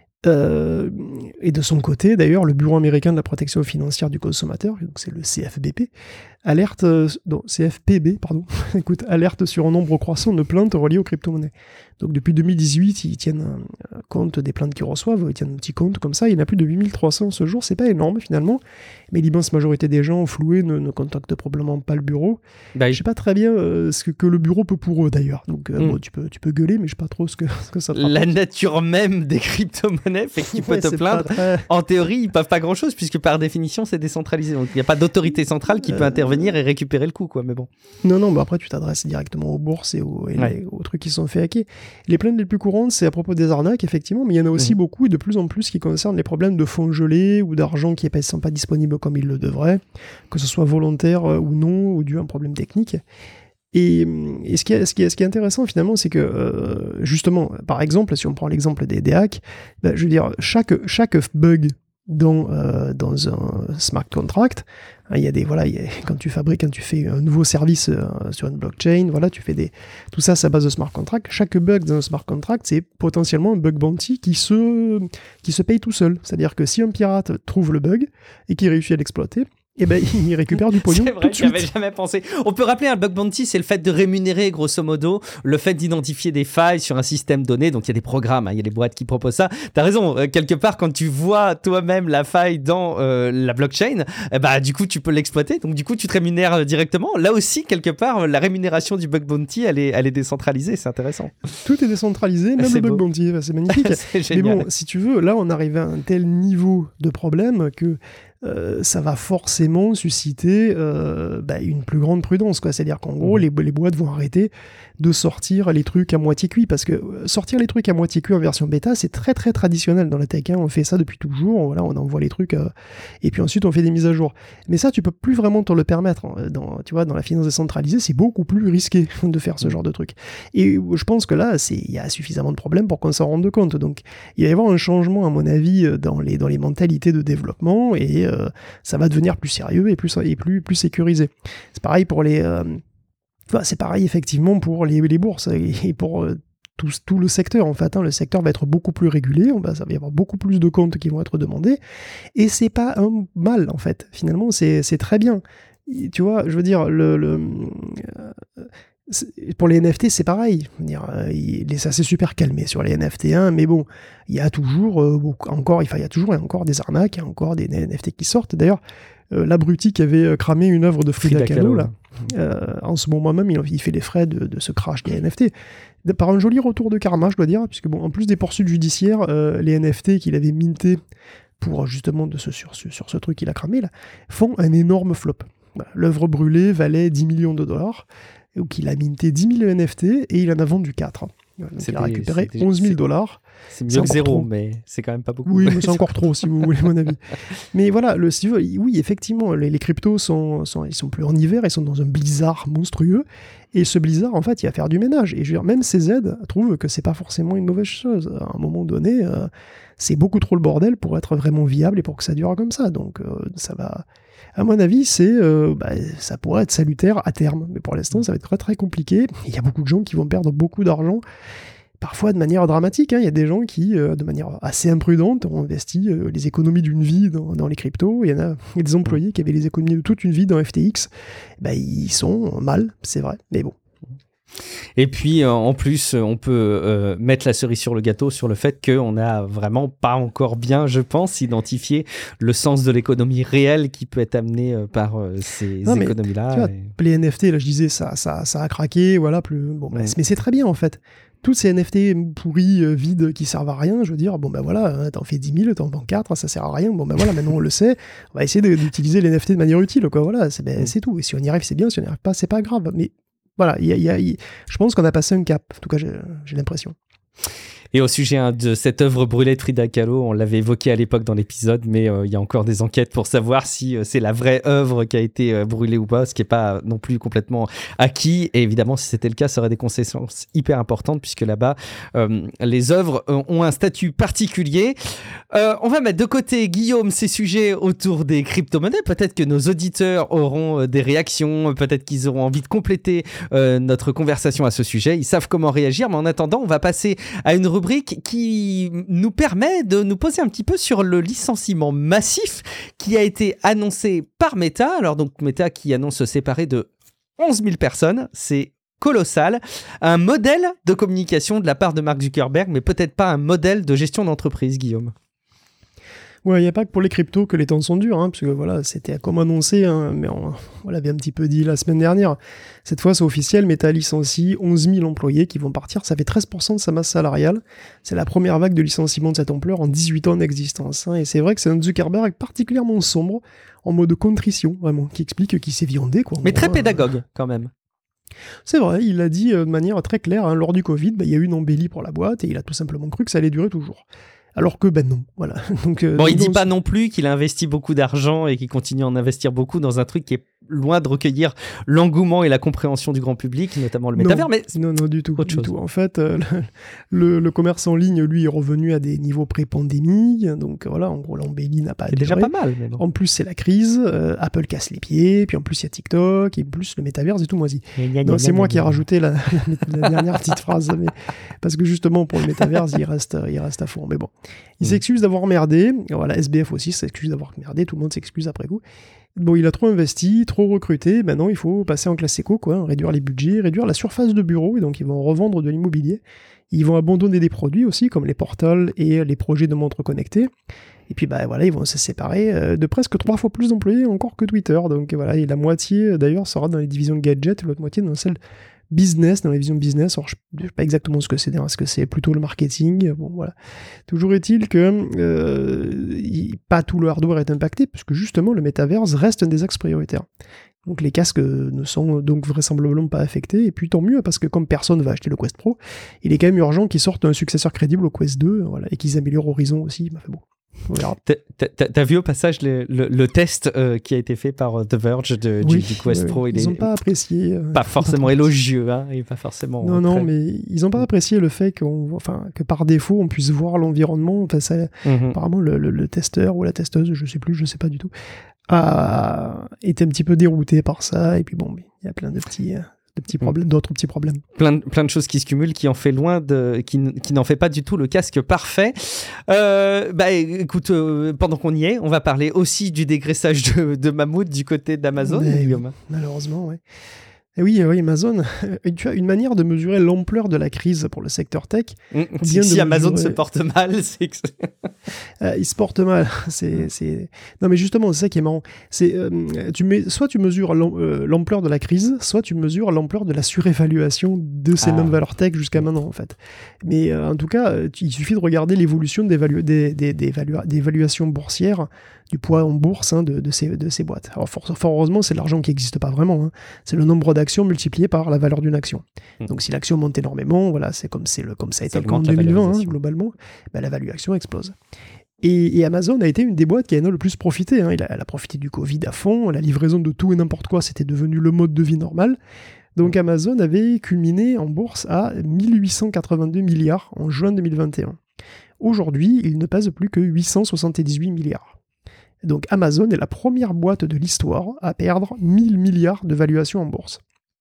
Euh, et de son côté, d'ailleurs, le Bureau américain de la protection financière du consommateur, donc c'est le C F B P, alerte, euh, non, C F P B, pardon, écoute, alerte sur un nombre croissant de plaintes reliées aux crypto-monnaies. Donc depuis deux mille dix-huit, ils tiennent un compte des plaintes qu'ils reçoivent, ils tiennent un petit compte comme ça, il y en a plus de huit mille trois cents ce jour, c'est pas énorme finalement, mais l'immense majorité des gens floués ne, ne contactent probablement pas le bureau. Bah, je sais pas très bien euh, ce que, que le bureau peut pour eux d'ailleurs, donc euh, mm. bon, tu, peux, tu peux gueuler, mais je sais pas trop ce que, ce que ça te La rapporte. nature même des crypto-monnaies fait que tu peux ouais, te plaindre. Très... En théorie, ils peuvent pas grand-chose, puisque par définition, c'est décentralisé, donc il n'y a pas d'autorité centrale qui euh... peut intervenir et récupérer le coup, quoi, mais bon. Non, non, bah après tu t'adresses directement aux bourses et aux, et ouais. les, aux trucs qui sont fait hacker. Les plaintes les plus courantes, c'est à propos des arnaques, effectivement, mais il y en a aussi mmh. beaucoup et de plus en plus qui concernent les problèmes de fonds gelés ou d'argent qui ne sont pas disponibles comme il le devrait, que ce soit volontaire ou non, ou dû à un problème technique. Et, et ce, qui est, ce, qui est, ce qui est intéressant finalement, c'est que euh, justement, par exemple, si on prend l'exemple des, des hacks, bah, je veux dire, chaque, chaque bug dans, euh, dans un smart contract, hein, il y a des, voilà, il y a, quand tu fabriques, quand tu fais un nouveau service euh, sur une blockchain, voilà, tu fais des, tout ça, c'est à base de smart contract. Chaque bug dans un smart contract, c'est potentiellement un bug bounty qui se, qui se paye tout seul. C'est-à-dire que si un pirate trouve le bug et qu'il réussit à l'exploiter, et ben il récupère du pognon. C'est vrai, j'y avais jamais pensé. On peut rappeler un bug bounty, c'est le fait de rémunérer grosso modo, le fait d'identifier des failles sur un système donné. Donc il y a des programmes, hein, il y a des boîtes qui proposent ça. T'as raison, euh, quelque part quand tu vois toi-même la faille dans euh, la blockchain, eh bah du coup tu peux l'exploiter. Donc du coup tu te rémunères euh, directement. Là aussi quelque part la rémunération du bug bounty, elle est, elle est décentralisée. C'est intéressant. Tout est décentralisé, même c'est le bug beau. bounty, c'est magnifique. C'est Mais génial. bon, si tu veux, là on arrive à un tel niveau de problème que Euh, ça va forcément susciter euh, bah, une plus grande prudence, quoi. C'est-à-dire qu'en gros, les, les boîtes vont arrêter de sortir les trucs à moitié cuits, parce que sortir les trucs à moitié cuits en version bêta, c'est très très traditionnel dans la tech, hein. On fait ça depuis toujours, voilà, on envoie les trucs, euh, et puis ensuite on fait des mises à jour. Mais ça, tu peux plus vraiment te le permettre. Dans, tu vois, dans la finance décentralisée, c'est beaucoup plus risqué de faire ce genre de truc. Et je pense que là, il y a suffisamment de problèmes pour qu'on s'en rende compte. Donc, il va y avoir un changement, à mon avis, dans les, dans les mentalités de développement, et euh, ça va devenir plus sérieux et plus, et plus, plus sécurisé. C'est pareil pour les... Euh, enfin, c'est pareil, effectivement, pour les, les bourses et pour... Euh, Tout, tout le secteur en fait, hein. Le secteur va être beaucoup plus régulé, on va, ça va y avoir beaucoup plus de comptes qui vont être demandés, et c'est pas un mal en fait, finalement c'est, c'est très bien. Tu vois, je veux dire, le, le, euh, pour les N F T c'est pareil, je veux dire, euh, il, ça s'est super calmé sur les N F T, hein, mais bon, il y a toujours euh, beaucoup, encore, il y a toujours et encore des arnaques, il y a encore des N F T qui sortent. D'ailleurs, euh, l'abruti qui avait cramé une œuvre de Frida, Frida Kahlo, là, euh, en ce moment même, il, il fait les frais de, de ce crash des N F T. Par un joli retour de karma, je dois dire, puisque bon, en plus des poursuites judiciaires, euh, les N F T qu'il avait mintés pour justement de ce, sur, sur, sur ce truc qu'il a cramé là, font un énorme flop. Voilà. L'œuvre brûlée valait dix millions de dollars, donc il a minté dix mille N F T et il en a vendu quatre. Donc il a récupéré des, onze mille dollars. C'est mieux que zéro, trop. Mais c'est quand même pas beaucoup. Oui, mais c'est encore trop, si vous voulez mon avis. Mais voilà, le, si vous, oui, effectivement, les, les cryptos sont, sont, ils sont plus en hiver, ils sont dans un blizzard monstrueux. Et ce blizzard, en fait, il va faire du ménage. Et je veux dire, même C Z trouve que c'est pas forcément une mauvaise chose. À un moment donné, euh, c'est beaucoup trop le bordel pour être vraiment viable et pour que ça dure comme ça. Donc, euh, ça va... À mon avis, c'est, euh, bah, ça pourrait être salutaire à terme. Mais pour l'instant, ça va être très, très compliqué. Il y a beaucoup de gens qui vont perdre beaucoup d'argent, parfois de manière dramatique, hein. Il y a des gens qui, euh, de manière assez imprudente, ont investi euh, les économies d'une vie dans, dans les cryptos. Il y en a, il y a des employés qui avaient les économies de toute une vie dans F T X. Bah, ils sont mal, c'est vrai, mais bon. Et puis, euh, en plus, on peut euh, mettre la cerise sur le gâteau sur le fait qu'on n'a vraiment pas encore bien, je pense, identifié le sens de l'économie réelle qui peut être amenée euh, par euh, ces non, économies-là. Tu vois, et... les N F T, là, je disais, ça, ça, ça a craqué, voilà, plus... Bon, bah, ouais. Mais c'est très bien, en fait. Toutes ces N F T pourris, euh, vides, qui servent à rien, je veux dire, bon ben voilà, hein, t'en fais dix mille, t'en vends quatre, ça sert à rien, bon ben voilà, maintenant on le sait, on va essayer de, d'utiliser les N F T de manière utile, quoi, voilà, c'est, ben, c'est tout. Et si on y arrive, c'est bien, si on n'y arrive pas, c'est pas grave. Mais voilà, y a, y a, y... je pense qu'on a passé un cap, en tout cas, j'ai, j'ai l'impression. Et au sujet hein, de cette œuvre brûlée de Frida Kahlo, on l'avait évoqué à l'époque dans l'épisode, mais il euh, y a encore des enquêtes pour savoir si euh, c'est la vraie œuvre qui a été euh, brûlée ou pas, ce qui n'est pas non plus complètement acquis. Et évidemment, si c'était le cas, ça aurait des conséquences hyper importantes, puisque là-bas, euh, les œuvres euh, ont un statut particulier. Euh, on va mettre de côté, Guillaume, ces sujets autour des crypto-monnaies. Peut-être que nos auditeurs auront euh, des réactions, peut-être qu'ils auront envie de compléter euh, notre conversation à ce sujet. Ils savent comment réagir, mais en attendant, on va passer à une rubrique qui nous permet de nous poser un petit peu sur le licenciement massif qui a été annoncé par Meta. Alors donc Meta qui annonce se séparer de onze mille personnes, c'est colossal. Un modèle de communication de la part de Mark Zuckerberg, mais peut-être pas un modèle de gestion d'entreprise, Guillaume. Ouais, il n'y a pas que pour les cryptos que les temps sont durs, hein, parce que voilà, c'était comme annoncé, hein, mais on, on l'avait un petit peu dit la semaine dernière. Cette fois, c'est officiel, Meta licencie onze mille employés qui vont partir, ça fait treize pour cent de sa masse salariale. C'est la première vague de licenciement de cette ampleur en dix-huit ans d'existence, hein, et c'est vrai que c'est un Zuckerberg particulièrement sombre, en mode contrition, vraiment, qui explique qu'il s'est viandé, quoi. Mais très euh, pédagogue, quand même. C'est vrai, il l'a dit euh, de manière très claire, hein, lors du Covid, bah, il y a eu une embellie pour la boîte, et il a tout simplement cru que ça allait durer toujours. Alors que, ben non, voilà. Donc, euh, bon, il donc, dit pas non plus qu'il a investi beaucoup d'argent et qu'il continue à en investir beaucoup dans un truc qui est loin de recueillir l'engouement et la compréhension du grand public, notamment le métavers, mais non, non, du tout, autre du chose. tout. En fait, euh, le, le commerce en ligne, lui, est revenu à des niveaux pré-pandémie, donc voilà, en gros, l'embellie n'a pas c'est déjà pas mal. Mais bon. En plus, c'est la crise, euh, Apple casse les pieds, puis en plus, il y a TikTok, et plus le métavers et tout moisi. Non, c'est moi qui ai rajouté la, la, la dernière petite phrase, mais, parce que justement, pour le métavers, il reste, il reste à fond. Mais bon, il mmh. s'excuse d'avoir merdé, voilà, S B F aussi s'excuse d'avoir merdé, tout le monde s'excuse après coup. Bon, il a trop investi, trop recruté, maintenant il faut passer en classe éco, quoi, réduire les budgets, réduire la surface de bureau, et donc ils vont revendre de l'immobilier. Ils vont abandonner des produits aussi, comme les portals et les projets de montres connectées. Et puis bah voilà, ils vont se séparer de presque trois fois plus d'employés encore que Twitter. Donc voilà, et la moitié d'ailleurs sera dans les divisions gadgets, l'autre moitié dans celle business, dans la vision business. Alors je ne sais pas exactement ce que c'est, est-ce que c'est plutôt le marketing, bon voilà. Toujours est-il que euh, y, pas tout le hardware est impacté, puisque justement le metaverse reste un des axes prioritaires. Donc les casques ne sont donc vraisemblablement pas affectés, et puis tant mieux, parce que comme personne va acheter le Quest Pro, il est quand même urgent qu'ils sortent un successeur crédible au Quest deux, voilà, et qu'ils améliorent Horizon aussi, bah, bon. T'as, t'as vu au passage le, le, le test euh, qui a été fait par The Verge de, oui, du, du Quest oui, Pro. Ils n'ont pas apprécié. Euh, pas forcément pas élogieux, hein, et pas forcément. Non, euh, non, très... mais ils n'ont pas apprécié le fait qu'on, enfin, que par défaut on puisse voir l'environnement. Enfin, ça, mm-hmm. Apparemment, le, le, le testeur ou la testeuse, je sais plus, je sais pas du tout, a été un petit peu dérouté par ça. Et puis bon, il y a plein de petits. Euh, de petits problèmes, d'autres petits problèmes. Plein de, plein de choses qui se cumulent, qui en fait loin de, qui, qui n'en fait pas du tout le casque parfait. Euh, bah, écoute, euh, pendant qu'on y est, on va parler aussi du dégraissage de, de mammouth du côté d'Amazon. Mais, malheureusement, oui. Et oui, oui, Amazon, tu as une manière de mesurer l'ampleur de la crise pour le secteur tech. Mmh, si si Amazon mesurer... se porte mal, c'est que... euh, il se porte mal. C'est, c'est... Non, mais justement, c'est ça qui est marrant. C'est, euh, tu mets... Soit tu mesures l'ampleur de la crise, soit tu mesures l'ampleur de la surévaluation de ces ah. mêmes valeurs tech jusqu'à maintenant, en fait. Mais euh, en tout cas, il suffit de regarder l'évolution d'évalu... des, des, des évalu... d'évaluation boursière, du poids en bourse hein, de, de, ces, de ces boîtes. Alors, fort, fort heureusement, c'est de l'argent qui n'existe pas vraiment. Hein. C'est le nombre d'actions multiplié par la valeur d'une action. Mmh. Donc, si l'action monte énormément, voilà, c'est comme, c'est le, comme ça a été le cas en deux mille vingt, hein, globalement, bah, la valuation explose. Et, et Amazon a été une des boîtes qui en a le plus profité. Hein. Elle, a, elle a profité du Covid à fond. La livraison de tout et n'importe quoi, c'était devenu le mode de vie normal. Donc, Amazon avait culminé en bourse à mille huit cent quatre-vingt-deux milliards en juin deux mille vingt et un. Aujourd'hui, il ne pèse plus que huit cent soixante-dix-huit milliards. Donc Amazon est la première boîte de l'histoire à perdre mille milliards de valuation en bourse.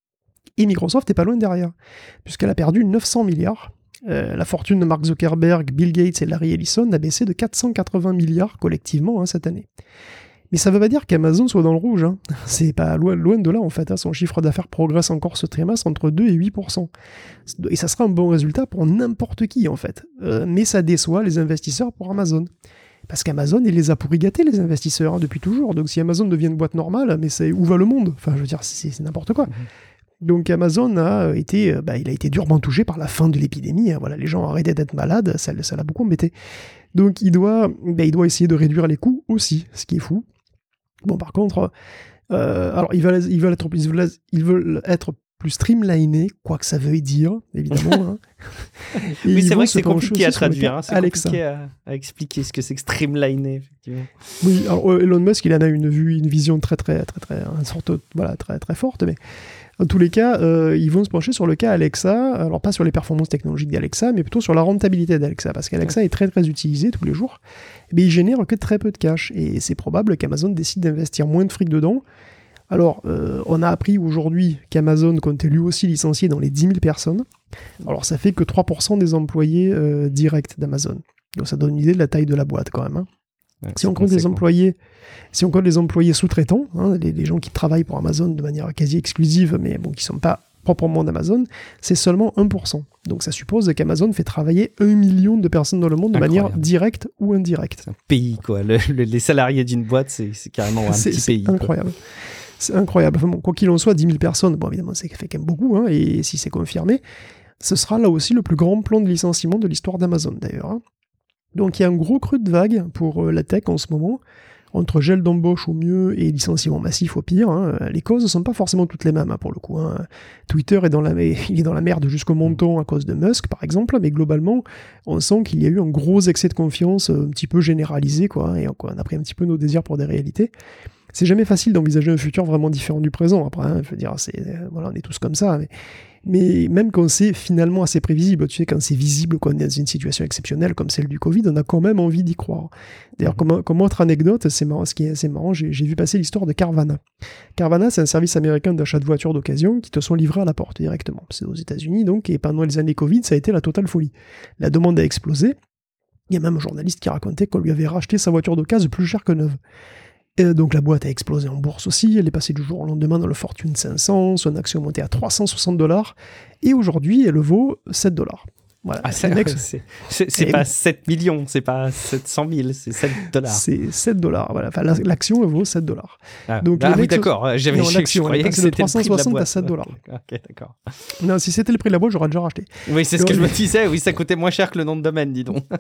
Et Microsoft n'est pas loin derrière, puisqu'elle a perdu neuf cents milliards. Euh, la fortune de Mark Zuckerberg, Bill Gates et Larry Ellison a baissé de quatre cent quatre-vingts milliards collectivement hein, cette année. Mais ça ne veut pas dire qu'Amazon soit dans le rouge. Hein. C'est pas loin, loin de là en fait. Hein. Son chiffre d'affaires progresse encore ce trimestre entre deux et huit pour cent. Et ça sera un bon résultat pour n'importe qui en fait. Euh, mais ça déçoit les investisseurs pour Amazon. Parce qu'Amazon, il les a pourri gâtés, les investisseurs, hein, depuis toujours. Donc si Amazon devient une boîte normale, mais c'est où va le monde ? Enfin, je veux dire, c'est, c'est n'importe quoi. Mmh. Donc Amazon a été, bah, il a été durement touché par la fin de l'épidémie. Hein. Voilà, les gens ont arrêté d'être malades, ça, ça l'a beaucoup embêté. Donc il doit, bah, il doit essayer de réduire les coûts aussi, ce qui est fou. Bon, par contre, euh, alors ils veulent, ils veulent être, ils veulent, ils veulent être plus streamliné, quoi que ça veuille dire, évidemment. Hein. Oui, c'est vrai que c'est compliqué à traduire. Hein, c'est Alexa. compliqué à, à expliquer ce que c'est que streamliné, effectivement. Oui, alors Elon Musk, il en a une vue, une vision très, très, très, très, une sorte, voilà, très, très forte, mais en tous les cas, euh, ils vont se pencher sur le cas Alexa, alors pas sur les performances technologiques d'Alexa, mais plutôt sur la rentabilité d'Alexa, parce qu'Alexa ouais. est très, très utilisé tous les jours, mais il génère que très peu de cash, et c'est probable qu'Amazon décide d'investir moins de fric dedans. Alors, euh, on a appris aujourd'hui qu'Amazon comptait lui aussi licencier dans les dix mille personnes. Alors, ça fait que trois pour cent des employés euh, directs d'Amazon. Donc, ça donne une idée de la taille de la boîte quand même. Hein. Ouais, si, on compte les employés, si on compte les employés sous-traitants, hein, les, les gens qui travaillent pour Amazon de manière quasi exclusive, mais bon, qui ne sont pas proprement d'Amazon, c'est seulement un pour cent. Donc, ça suppose qu'Amazon fait travailler un million de personnes dans le monde de Incroyable. manière directe ou indirecte. C'est un pays, quoi. Le, le, les salariés d'une boîte, c'est, c'est carrément un c'est, petit c'est pays. C'est incroyable. Quoi. C'est incroyable. Enfin, bon, quoi qu'il en soit, dix mille personnes, bon, évidemment, ça fait quand même beaucoup, hein, et si c'est confirmé, ce sera là aussi le plus grand plan de licenciement de l'histoire d'Amazon, d'ailleurs. Hein. Donc, il y a un gros creux de vague pour euh, la tech en ce moment, entre gel d'embauche au mieux et licenciement massif au pire. Hein. Les causes ne sont pas forcément toutes les mêmes, hein, pour le coup. Hein. Twitter est dans la, il est dans la merde jusqu'au menton à cause de Musk, par exemple, mais globalement, on sent qu'il y a eu un gros excès de confiance un petit peu généralisé, quoi, et on a pris un petit peu nos désirs pour des réalités. C'est jamais facile d'envisager un futur vraiment différent du présent. Après, hein, je veux dire, c'est, euh, voilà, on est tous comme ça. Mais, mais même quand c'est finalement assez prévisible, tu sais, quand c'est visible qu'on est dans une situation exceptionnelle comme celle du Covid, on a quand même envie d'y croire. D'ailleurs, comme, comme autre anecdote, c'est marrant, ce qui est assez marrant, j'ai, j'ai vu passer l'histoire de Carvana. Carvana, c'est un service américain d'achat de voitures d'occasion qui te sont livrés à la porte directement. C'est aux États-Unis, donc, et pendant les années Covid, ça a été la totale folie. La demande a explosé. Il y a même un journaliste qui racontait qu'on lui avait racheté sa voiture d'occasion plus chère que neuve. Et donc la boîte a explosé en bourse aussi, elle est passée du jour au lendemain dans le Fortune cinq cents, son action est montée à trois cent soixante dollars, et aujourd'hui elle vaut sept dollars. Voilà. Ah, c'est, mecs, c'est, c'est, c'est pas oui. sept millions, c'est pas sept cent mille, c'est sept dollars. C'est sept dollars, voilà. Enfin, l'action, elle vaut sept dollars. Ah, donc, ah oui, d'accord. Sont... J'avais, je, je croyais que c'était trois cent soixante à sept dollars. Ok, okay, d'accord. Non, si c'était le prix de la boîte, j'aurais déjà racheté. Oui, c'est donc, ce que je me disais. Oui, ça coûtait moins cher que le nom de domaine, dis donc.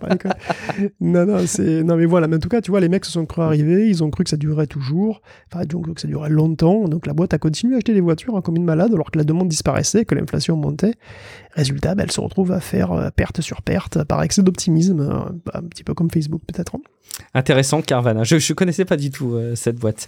non, non, c'est... non, mais voilà. Mais en tout cas, tu vois, les mecs se sont cru arriver, ils ont cru que ça durerait toujours. Enfin, ils ont cru que ça durerait longtemps. Donc, la boîte a continué à acheter des voitures hein, comme une malade, alors que la demande disparaissait, que l'inflation montait. Résultat, bah, elle se retrouve à faire euh, perte sur perte par excès d'optimisme, euh, un petit peu comme Facebook peut-être. Intéressant, Carvana. Je ne connaissais pas du tout euh, cette boîte,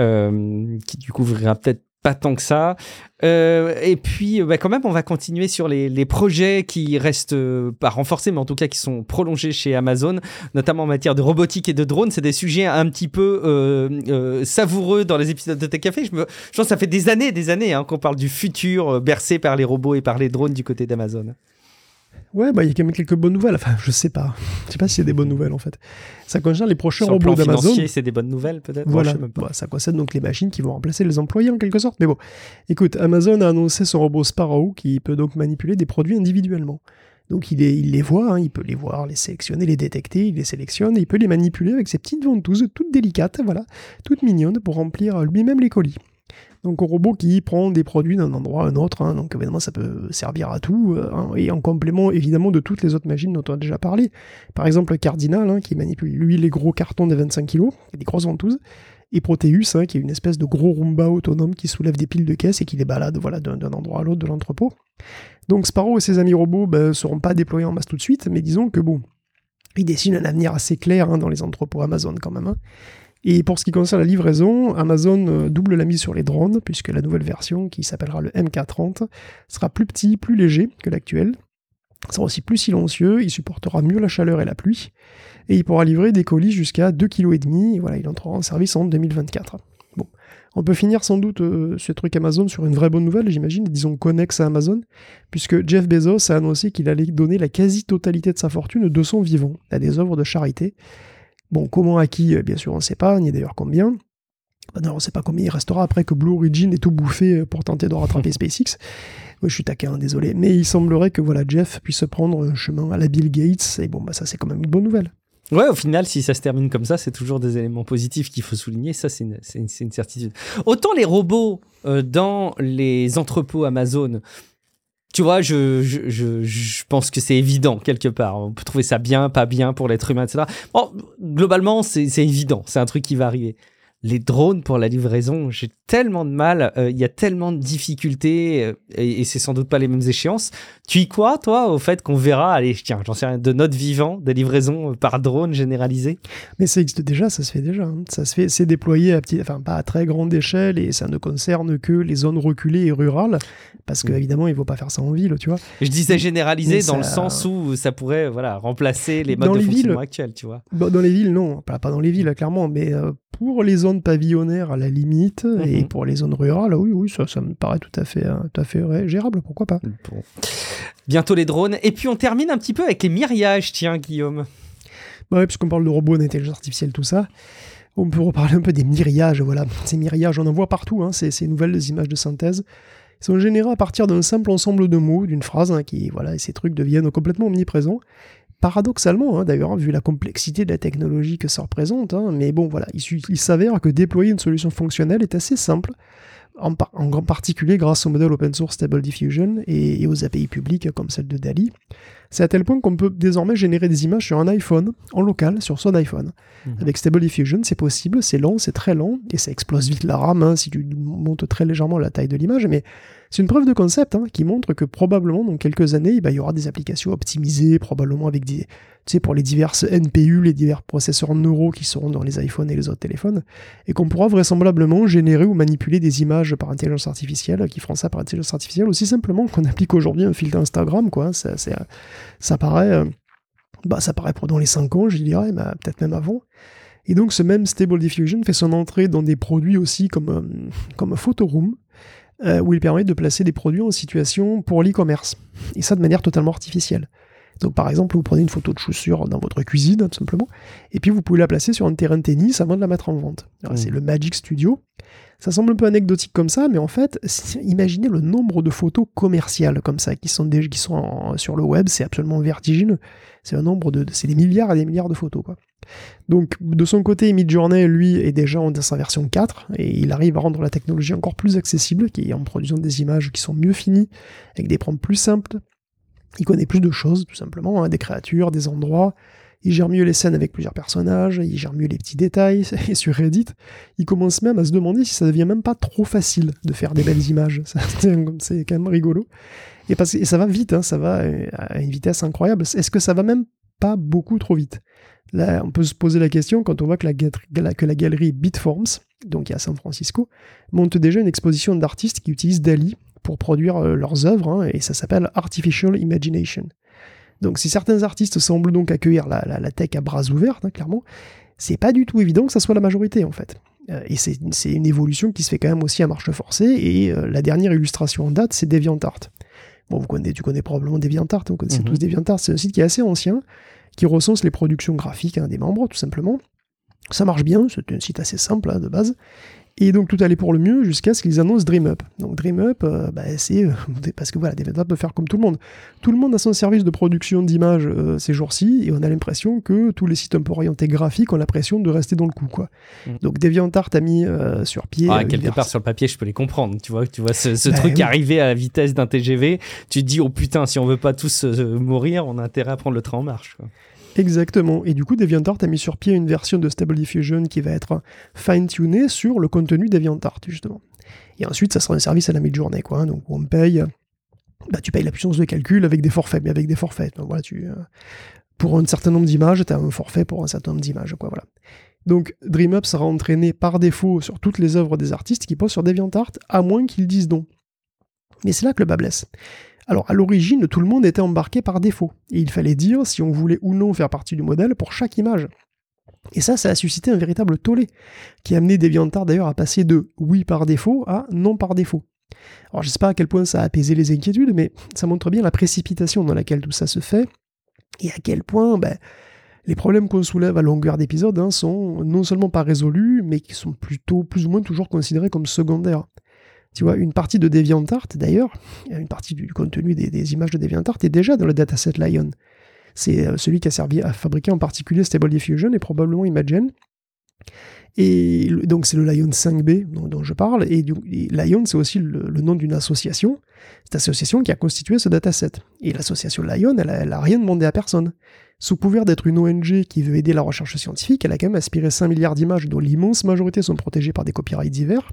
euh, qui du coup ouvrira peut-être pas tant que ça. Euh, et puis, bah, quand même, on va continuer sur les, les projets qui restent euh, pas renforcés, mais en tout cas qui sont prolongés chez Amazon, notamment en matière de robotique et de drones. C'est des sujets un petit peu euh, euh, savoureux dans les épisodes de Tech Café. Je, me, je pense que ça fait des années, des années hein, qu'on parle du futur euh, bercé par les robots et par les drones du côté d'Amazon. Ouais, bah il y a quand même quelques bonnes nouvelles. Enfin, je sais pas. Je sais pas si c'est des bonnes nouvelles en fait. Ça concerne les prochains Sur robots le plan d'Amazon. Financier, c'est des bonnes nouvelles peut-être. Voilà. Bon, je sais même pas. Bah, ça concerne donc les machines qui vont remplacer les employés en quelque sorte. Mais bon, écoute, Amazon a annoncé son robot Sparrow qui peut donc manipuler des produits individuellement. Donc il, les, il les voit, hein, il peut les voir, les sélectionner, les détecter, il les sélectionne et il peut les manipuler avec ses petites ventouses toutes délicates, voilà, toutes mignonnes pour remplir lui-même les colis. Donc un robot qui prend des produits d'un endroit à un autre, hein, donc évidemment ça peut servir à tout, euh, hein, et en complément évidemment de toutes les autres machines dont on a déjà parlé. Par exemple Cardinal, hein, qui manipule lui les gros cartons de vingt-cinq kilos, des grosses ventouses, et Proteus, hein, qui est une espèce de gros Roomba autonome qui soulève des piles de caisses et qui les balade voilà, d'un, d'un endroit à l'autre de l'entrepôt. Donc Sparrow et ses amis robots ne ben, seront pas déployés en masse tout de suite, mais disons que bon, ils dessinent un avenir assez clair hein, dans les entrepôts Amazon quand même. Hein. Et pour ce qui concerne la livraison, Amazon double la mise sur les drones, puisque la nouvelle version, qui s'appellera le M K trente, sera plus petit, plus léger que l'actuel. Il sera aussi plus silencieux, il supportera mieux la chaleur et la pluie, et il pourra livrer des colis jusqu'à deux virgule cinq kilos, et voilà, il entrera en service en deux mille vingt-quatre. Bon, on peut finir sans doute euh, ce truc Amazon sur une vraie bonne nouvelle, j'imagine, disons connexe à Amazon, puisque Jeff Bezos a annoncé qu'il allait donner la quasi-totalité de sa fortune de son vivant à des œuvres de charité. Bon, comment, à qui, bien sûr, on ne sait pas, ni d'ailleurs combien. Ben non, on ne sait pas combien il restera après que Blue Origin ait tout bouffé pour tenter de rattraper SpaceX. Oui, je suis taquin, désolé. Mais il semblerait que voilà, Jeff puisse prendre un chemin à la Bill Gates, et bon, bah ça c'est quand même une bonne nouvelle. Ouais, au final, si ça se termine comme ça, c'est toujours des éléments positifs qu'il faut souligner. Ça, c'est une, c'est une, c'est une certitude. Autant les robots euh, dans les entrepôts Amazon... Tu vois, je, je, je, je pense que c'est évident, quelque part. On peut trouver ça bien, pas bien pour l'être humain, et cetera. Bon, globalement, c'est, c'est évident. C'est un truc qui va arriver. Les drones pour la livraison, j'ai tellement de mal. Il euh, y a tellement de difficultés euh, et, et c'est sans doute pas les mêmes échéances. Tu y crois, toi, au fait qu'on verra, allez, tiens, j'en sais rien, de notre vivant, des livraisons par drone généralisées? Mais ça existe déjà, ça se fait déjà. Hein. Ça se fait, c'est déployé à petit, enfin pas à très grande échelle et ça ne concerne que les zones reculées et rurales parce que mmh. évidemment, il ne faut pas faire ça en ville, tu vois. Je disais généralisé mais dans ça... le sens où ça pourrait, voilà, remplacer les modes dans de les fonctionnement villes, actuels, tu vois. Dans les villes, non, pas, pas dans les villes, clairement, mais euh, pour les zones pavillonnaires à la limite mmh. et pour les zones rurales, oui, oui, ça, ça me paraît tout à fait, euh, tout à fait ouais, gérable, pourquoi pas. Bon. Bientôt les drones. Et puis on termine un petit peu avec les myriages, tiens, Guillaume. Bah ouais, puisqu'on parle de robots, d'intelligence artificielle, tout ça, on peut reparler un peu des myriages, voilà. Ces myriages, on en voit partout, hein, ces, ces nouvelles images de synthèse. Ils sont générés à partir d'un simple ensemble de mots, d'une phrase, hein, qui, voilà, et ces trucs deviennent complètement omniprésents. Paradoxalement, hein, d'ailleurs, vu la complexité de la technologie que ça représente, hein, mais bon, voilà, il, il s'avère que déployer une solution fonctionnelle est assez simple, en, par, en particulier grâce au modèle open source Stable Diffusion et, et aux A P I publiques comme celle de DALL-E. C'est à tel point qu'on peut désormais générer des images sur un iPhone, en local, sur son iPhone. Mmh. Avec Stable Diffusion, c'est possible, c'est lent, c'est très lent, et ça explose vite la RAM hein, si tu montes très légèrement la taille de l'image, mais c'est une preuve de concept hein, qui montre que probablement dans quelques années, bah, il y aura des applications optimisées, probablement avec des, tu sais, pour les diverses N P U, les divers processeurs neuro qui seront dans les iPhones et les autres téléphones, et qu'on pourra vraisemblablement générer ou manipuler des images par intelligence artificielle, qui feront ça par intelligence artificielle, aussi simplement qu'on applique aujourd'hui un filtre Instagram, quoi. Ça, c'est, ça paraît, euh, bah, ça paraît dans les cinq ans, je dirais, bah, peut-être même avant. Et donc ce même Stable Diffusion fait son entrée dans des produits aussi comme, euh, comme Photoroom, euh, où il permet de placer des produits en situation pour l'e-commerce. Et ça de manière totalement artificielle. Donc par exemple, vous prenez une photo de chaussure dans votre cuisine, tout simplement, et puis vous pouvez la placer sur un terrain de tennis avant de la mettre en vente. Alors, mmh. C'est le Magic Studio. Ça semble un peu anecdotique comme ça, mais en fait, imaginez le nombre de photos commerciales comme ça qui sont, déjà, qui sont en, sur le web, c'est absolument vertigineux. C'est un nombre de, de c'est des milliards et des milliards de photos, quoi. Donc de son côté, Midjourney, lui, est déjà en sa version quatre, et il arrive à rendre la technologie encore plus accessible, qui est en produisant des images qui sont mieux finies, avec des prompts plus simples. Il connaît plus de choses, tout simplement, hein, des créatures, des endroits. Il gère mieux les scènes avec plusieurs personnages, il gère mieux les petits détails, et sur Reddit, il commence même à se demander si ça devient même pas trop facile de faire des belles images. C'est quand même rigolo. Et, parce, et ça va vite, hein, ça va à une vitesse incroyable. Est-ce que ça va même pas beaucoup trop vite? Là, on peut se poser la question quand on voit que la, que la galerie Bitforms, donc qui est à San Francisco, monte déjà une exposition d'artistes qui utilisent DALL-E pour produire euh, leurs œuvres, hein, et ça s'appelle Artificial Imagination. Donc si certains artistes semblent donc accueillir la, la, la tech à bras ouverts, hein, clairement, c'est pas du tout évident que ça soit la majorité en fait. Euh, et c'est, c'est une évolution qui se fait quand même aussi à marche forcée, et euh, la dernière illustration en date, c'est DeviantArt. Bon, vous connaissez, tu connais probablement DeviantArt, vous connaissez mm-hmm. tous DeviantArt, c'est un site qui est assez ancien, qui recense les productions graphiques hein, des membres, tout simplement. Ça marche bien, c'est un site assez simple hein, de base. Et donc tout allait pour le mieux jusqu'à ce qu'ils annoncent DreamUp. Donc DreamUp, euh, bah, c'est euh, parce que voilà, DreamUp peut faire comme tout le monde. Tout le monde a son service de production d'images euh, ces jours-ci, et on a l'impression que tous les sites un peu orientés graphiques ont l'impression de rester dans le coup, quoi. Mm. Donc DeviantArt a mis euh, sur pied. Ah, quelque part sur le papier, je peux les comprendre. Tu vois, tu vois ce, ce bah, truc oui. arriver à la vitesse d'un T G V, tu te dis oh putain, si on veut pas tous euh, mourir, on a intérêt à prendre le train en marche, quoi. Exactement, et du coup DeviantArt a mis sur pied une version de Stable Diffusion qui va être fine-tunée sur le contenu DeviantArt justement. Et ensuite ça sera un service à la Midjourney, quoi, hein, donc on paye, bah tu payes la puissance de calcul avec des forfaits, mais avec des forfaits, donc voilà, tu, euh, pour un certain nombre d'images, tu as un forfait pour un certain nombre d'images, quoi, voilà. Donc DreamUp sera entraîné par défaut sur toutes les œuvres des artistes qui posent sur DeviantArt, à moins qu'ils disent non. Mais c'est là que le bas blesse. Alors, à l'origine, tout le monde était embarqué par défaut, et il fallait dire si on voulait ou non faire partie du modèle pour chaque image. Et ça, ça a suscité un véritable tollé, qui a amené DeviantArt d'ailleurs à passer de oui par défaut à non par défaut. Alors, je ne sais pas à quel point ça a apaisé les inquiétudes, mais ça montre bien la précipitation dans laquelle tout ça se fait, et à quel point ben, les problèmes qu'on soulève à longueur d'épisode hein, sont non seulement pas résolus, mais qui sont plutôt plus ou moins toujours considérés comme secondaires. Tu vois, une partie de DeviantArt, d'ailleurs, une partie du contenu des, des images de DeviantArt est déjà dans le dataset Lion. C'est euh, celui qui a servi à fabriquer en particulier Stable Diffusion et probablement Imagen. Et donc c'est le Lion cinq B dont, dont je parle, et, du, et Lion c'est aussi le, le nom d'une association, cette association qui a constitué ce dataset. Et l'association Lion, elle a, elle a rien demandé à personne. Sous couvert d'être une O N G qui veut aider la recherche scientifique, elle a quand même aspiré cinq milliards d'images dont l'immense majorité sont protégées par des copyrights divers.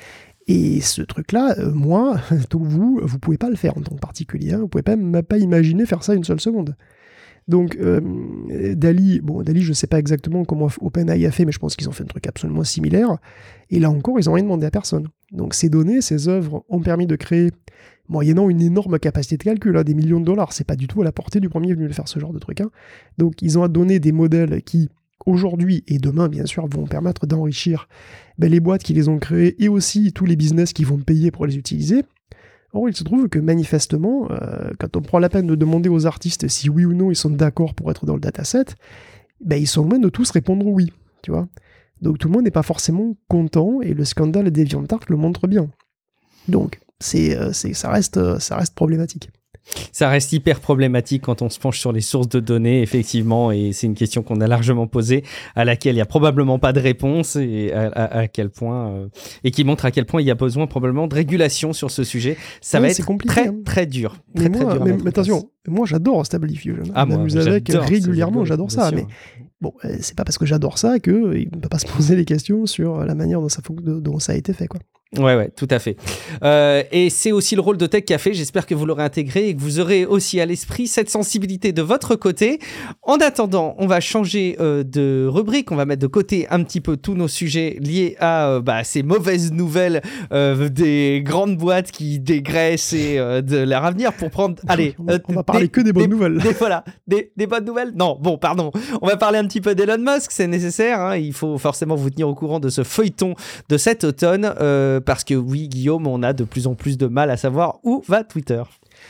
Et ce truc-là, euh, moi, vous, vous pouvez pas le faire en tant que particulier. Hein, vous pouvez pas, même pas imaginer faire ça une seule seconde. Donc, euh, DALL-E, bon, DALL-E, je sais pas exactement comment OpenAI a fait, mais je pense qu'ils ont fait un truc absolument similaire. Et là encore, ils ont rien demandé à personne. Donc, ces données, ces œuvres ont permis de créer, moyennant une énorme capacité de calcul, hein, des millions de dollars. C'est pas du tout à la portée du premier venu de faire ce genre de truc. Hein. Donc, ils ont donné des modèles qui, aujourd'hui et demain, bien sûr, vont permettre d'enrichir ben, les boîtes qui les ont créées et aussi tous les business qui vont payer pour les utiliser. Or, il se trouve que manifestement, euh, quand on prend la peine de demander aux artistes si oui ou non ils sont d'accord pour être dans le dataset, ben, ils sont loin de tous répondre oui, tu vois. Donc tout le monde n'est pas forcément content et le scandale DeviantArt le montre bien. Donc c'est, euh, c'est, ça, reste, ça reste problématique. Ça reste hyper problématique quand on se penche sur les sources de données, effectivement, et c'est une question qu'on a largement posée, à laquelle il n'y a probablement pas de réponse, et à, à, à quel point, euh, et qui montre à quel point il y a besoin probablement de régulation sur ce sujet. Ça ouais, va être compliqué, très, hein. très dur. Très, mais moi, très dur mais, mais attention, moi j'adore Stable Diffusion. Ah, je m'amuse avec régulièrement, j'adore ça, sûr. mais bon, euh, c'est pas parce que j'adore ça qu'il ne peut pas se poser des questions sur la manière dont ça, dont ça a été fait, quoi. Ouais, ouais, tout à fait. Euh, et c'est aussi le rôle de Tech Café. J'espère que vous l'aurez intégré et que vous aurez aussi à l'esprit cette sensibilité de votre côté. En attendant, on va changer euh, de rubrique. On va mettre de côté un petit peu tous nos sujets liés à euh, bah, ces mauvaises nouvelles euh, des grandes boîtes qui dégraissent et euh, de leur avenir pour prendre. Allez, on va, euh, on va parler des, que des bonnes des, nouvelles. Des, voilà, des, des bonnes nouvelles. Non, bon, pardon. On va parler un petit peu d'Elon Musk. C'est nécessaire. Hein. Il faut forcément vous tenir au courant de ce feuilleton de cet automne. Euh, Parce que oui, Guillaume, on a de plus en plus de mal à savoir où va Twitter.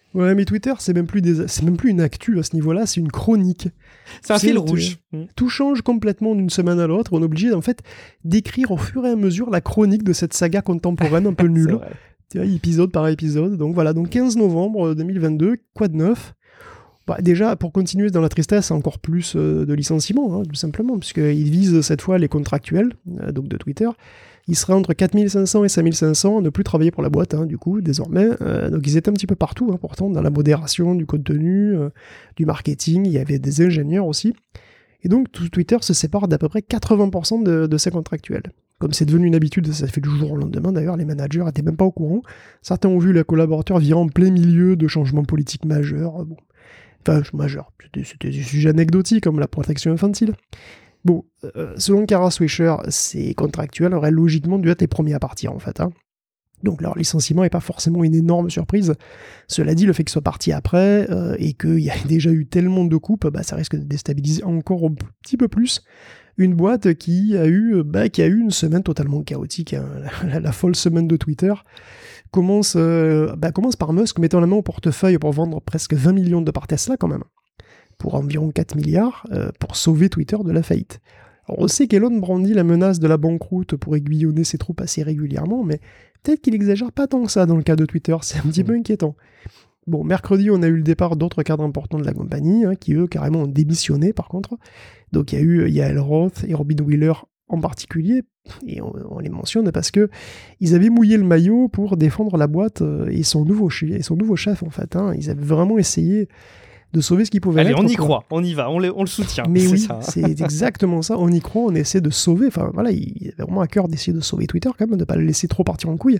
Ouais, mais Twitter, c'est même plus des... c'est même plus une actu à ce niveau-là, c'est une chronique. C'est un fil rouge. Tout, tout change complètement d'une semaine à l'autre. On est obligé, en fait, d'écrire au fur et à mesure la chronique de cette saga contemporaine un peu nulle. Tu vois, épisode par épisode. Donc voilà, donc quinze novembre deux mille vingt-deux, quoi de neuf ? Bah, déjà, pour continuer dans la tristesse, encore plus euh, de licenciements, hein, tout simplement, puisqu'ils visent cette fois les contractuels, euh, donc de Twitter. Ils seraient entre quatre mille cinq cents et cinq mille cinq cents à ne plus travailler pour la boîte, hein, du coup, désormais. Euh, donc ils étaient un petit peu partout, hein, pourtant, dans la modération du contenu, euh, du marketing, il y avait des ingénieurs aussi. Et donc, tout Twitter se sépare d'à peu près quatre-vingts pour cent de, de ses contractuels. Comme c'est devenu une habitude, ça fait du jour au lendemain, d'ailleurs, les managers n'étaient même pas au courant. Certains ont vu les collaborateurs virer en plein milieu de changements politiques majeurs. Bon. Enfin, majeurs, c'était, c'était des sujets anecdotiques, comme la protection infantile. Bon, euh, selon Kara Swisher, ces contractuels auraient logiquement dû être les premiers à partir, en fait. Hein. Donc leur licenciement n'est pas forcément une énorme surprise. Cela dit, le fait qu'ils soient partis après, euh, et qu'il y a déjà eu tellement de coupes, bah, ça risque de déstabiliser encore un petit peu plus une boîte qui a eu, bah, qui a eu une semaine totalement chaotique. Hein. La, la, la folle semaine de Twitter commence, euh, bah, commence par Musk mettant la main au portefeuille pour vendre presque vingt millions de parts Tesla quand même, pour environ quatre milliards, euh, pour sauver Twitter de la faillite. Alors, on sait qu'Elon brandit la menace de la banqueroute pour aiguillonner ses troupes assez régulièrement, mais peut-être qu'il exagère pas tant que ça dans le cas de Twitter, c'est un petit peu inquiétant. Bon, mercredi, on a eu le départ d'autres cadres importants de la compagnie, hein, qui eux, carrément, ont démissionné, par contre. Donc, il y a eu Yael Roth et Robin Wheeler en particulier, et on, on les mentionne parce que ils avaient mouillé le maillot pour défendre la boîte et son nouveau, ch- et son nouveau chef, en fait. Hein. Ils avaient vraiment essayé de sauver ce qui pouvait Allez, être. on y croit, on y va, on le, on le soutient. Mais c'est oui, ça. c'est exactement ça, on y croit, on essaie de sauver, enfin voilà, il avait vraiment à cœur d'essayer de sauver Twitter quand même, de ne pas le laisser trop partir en couille.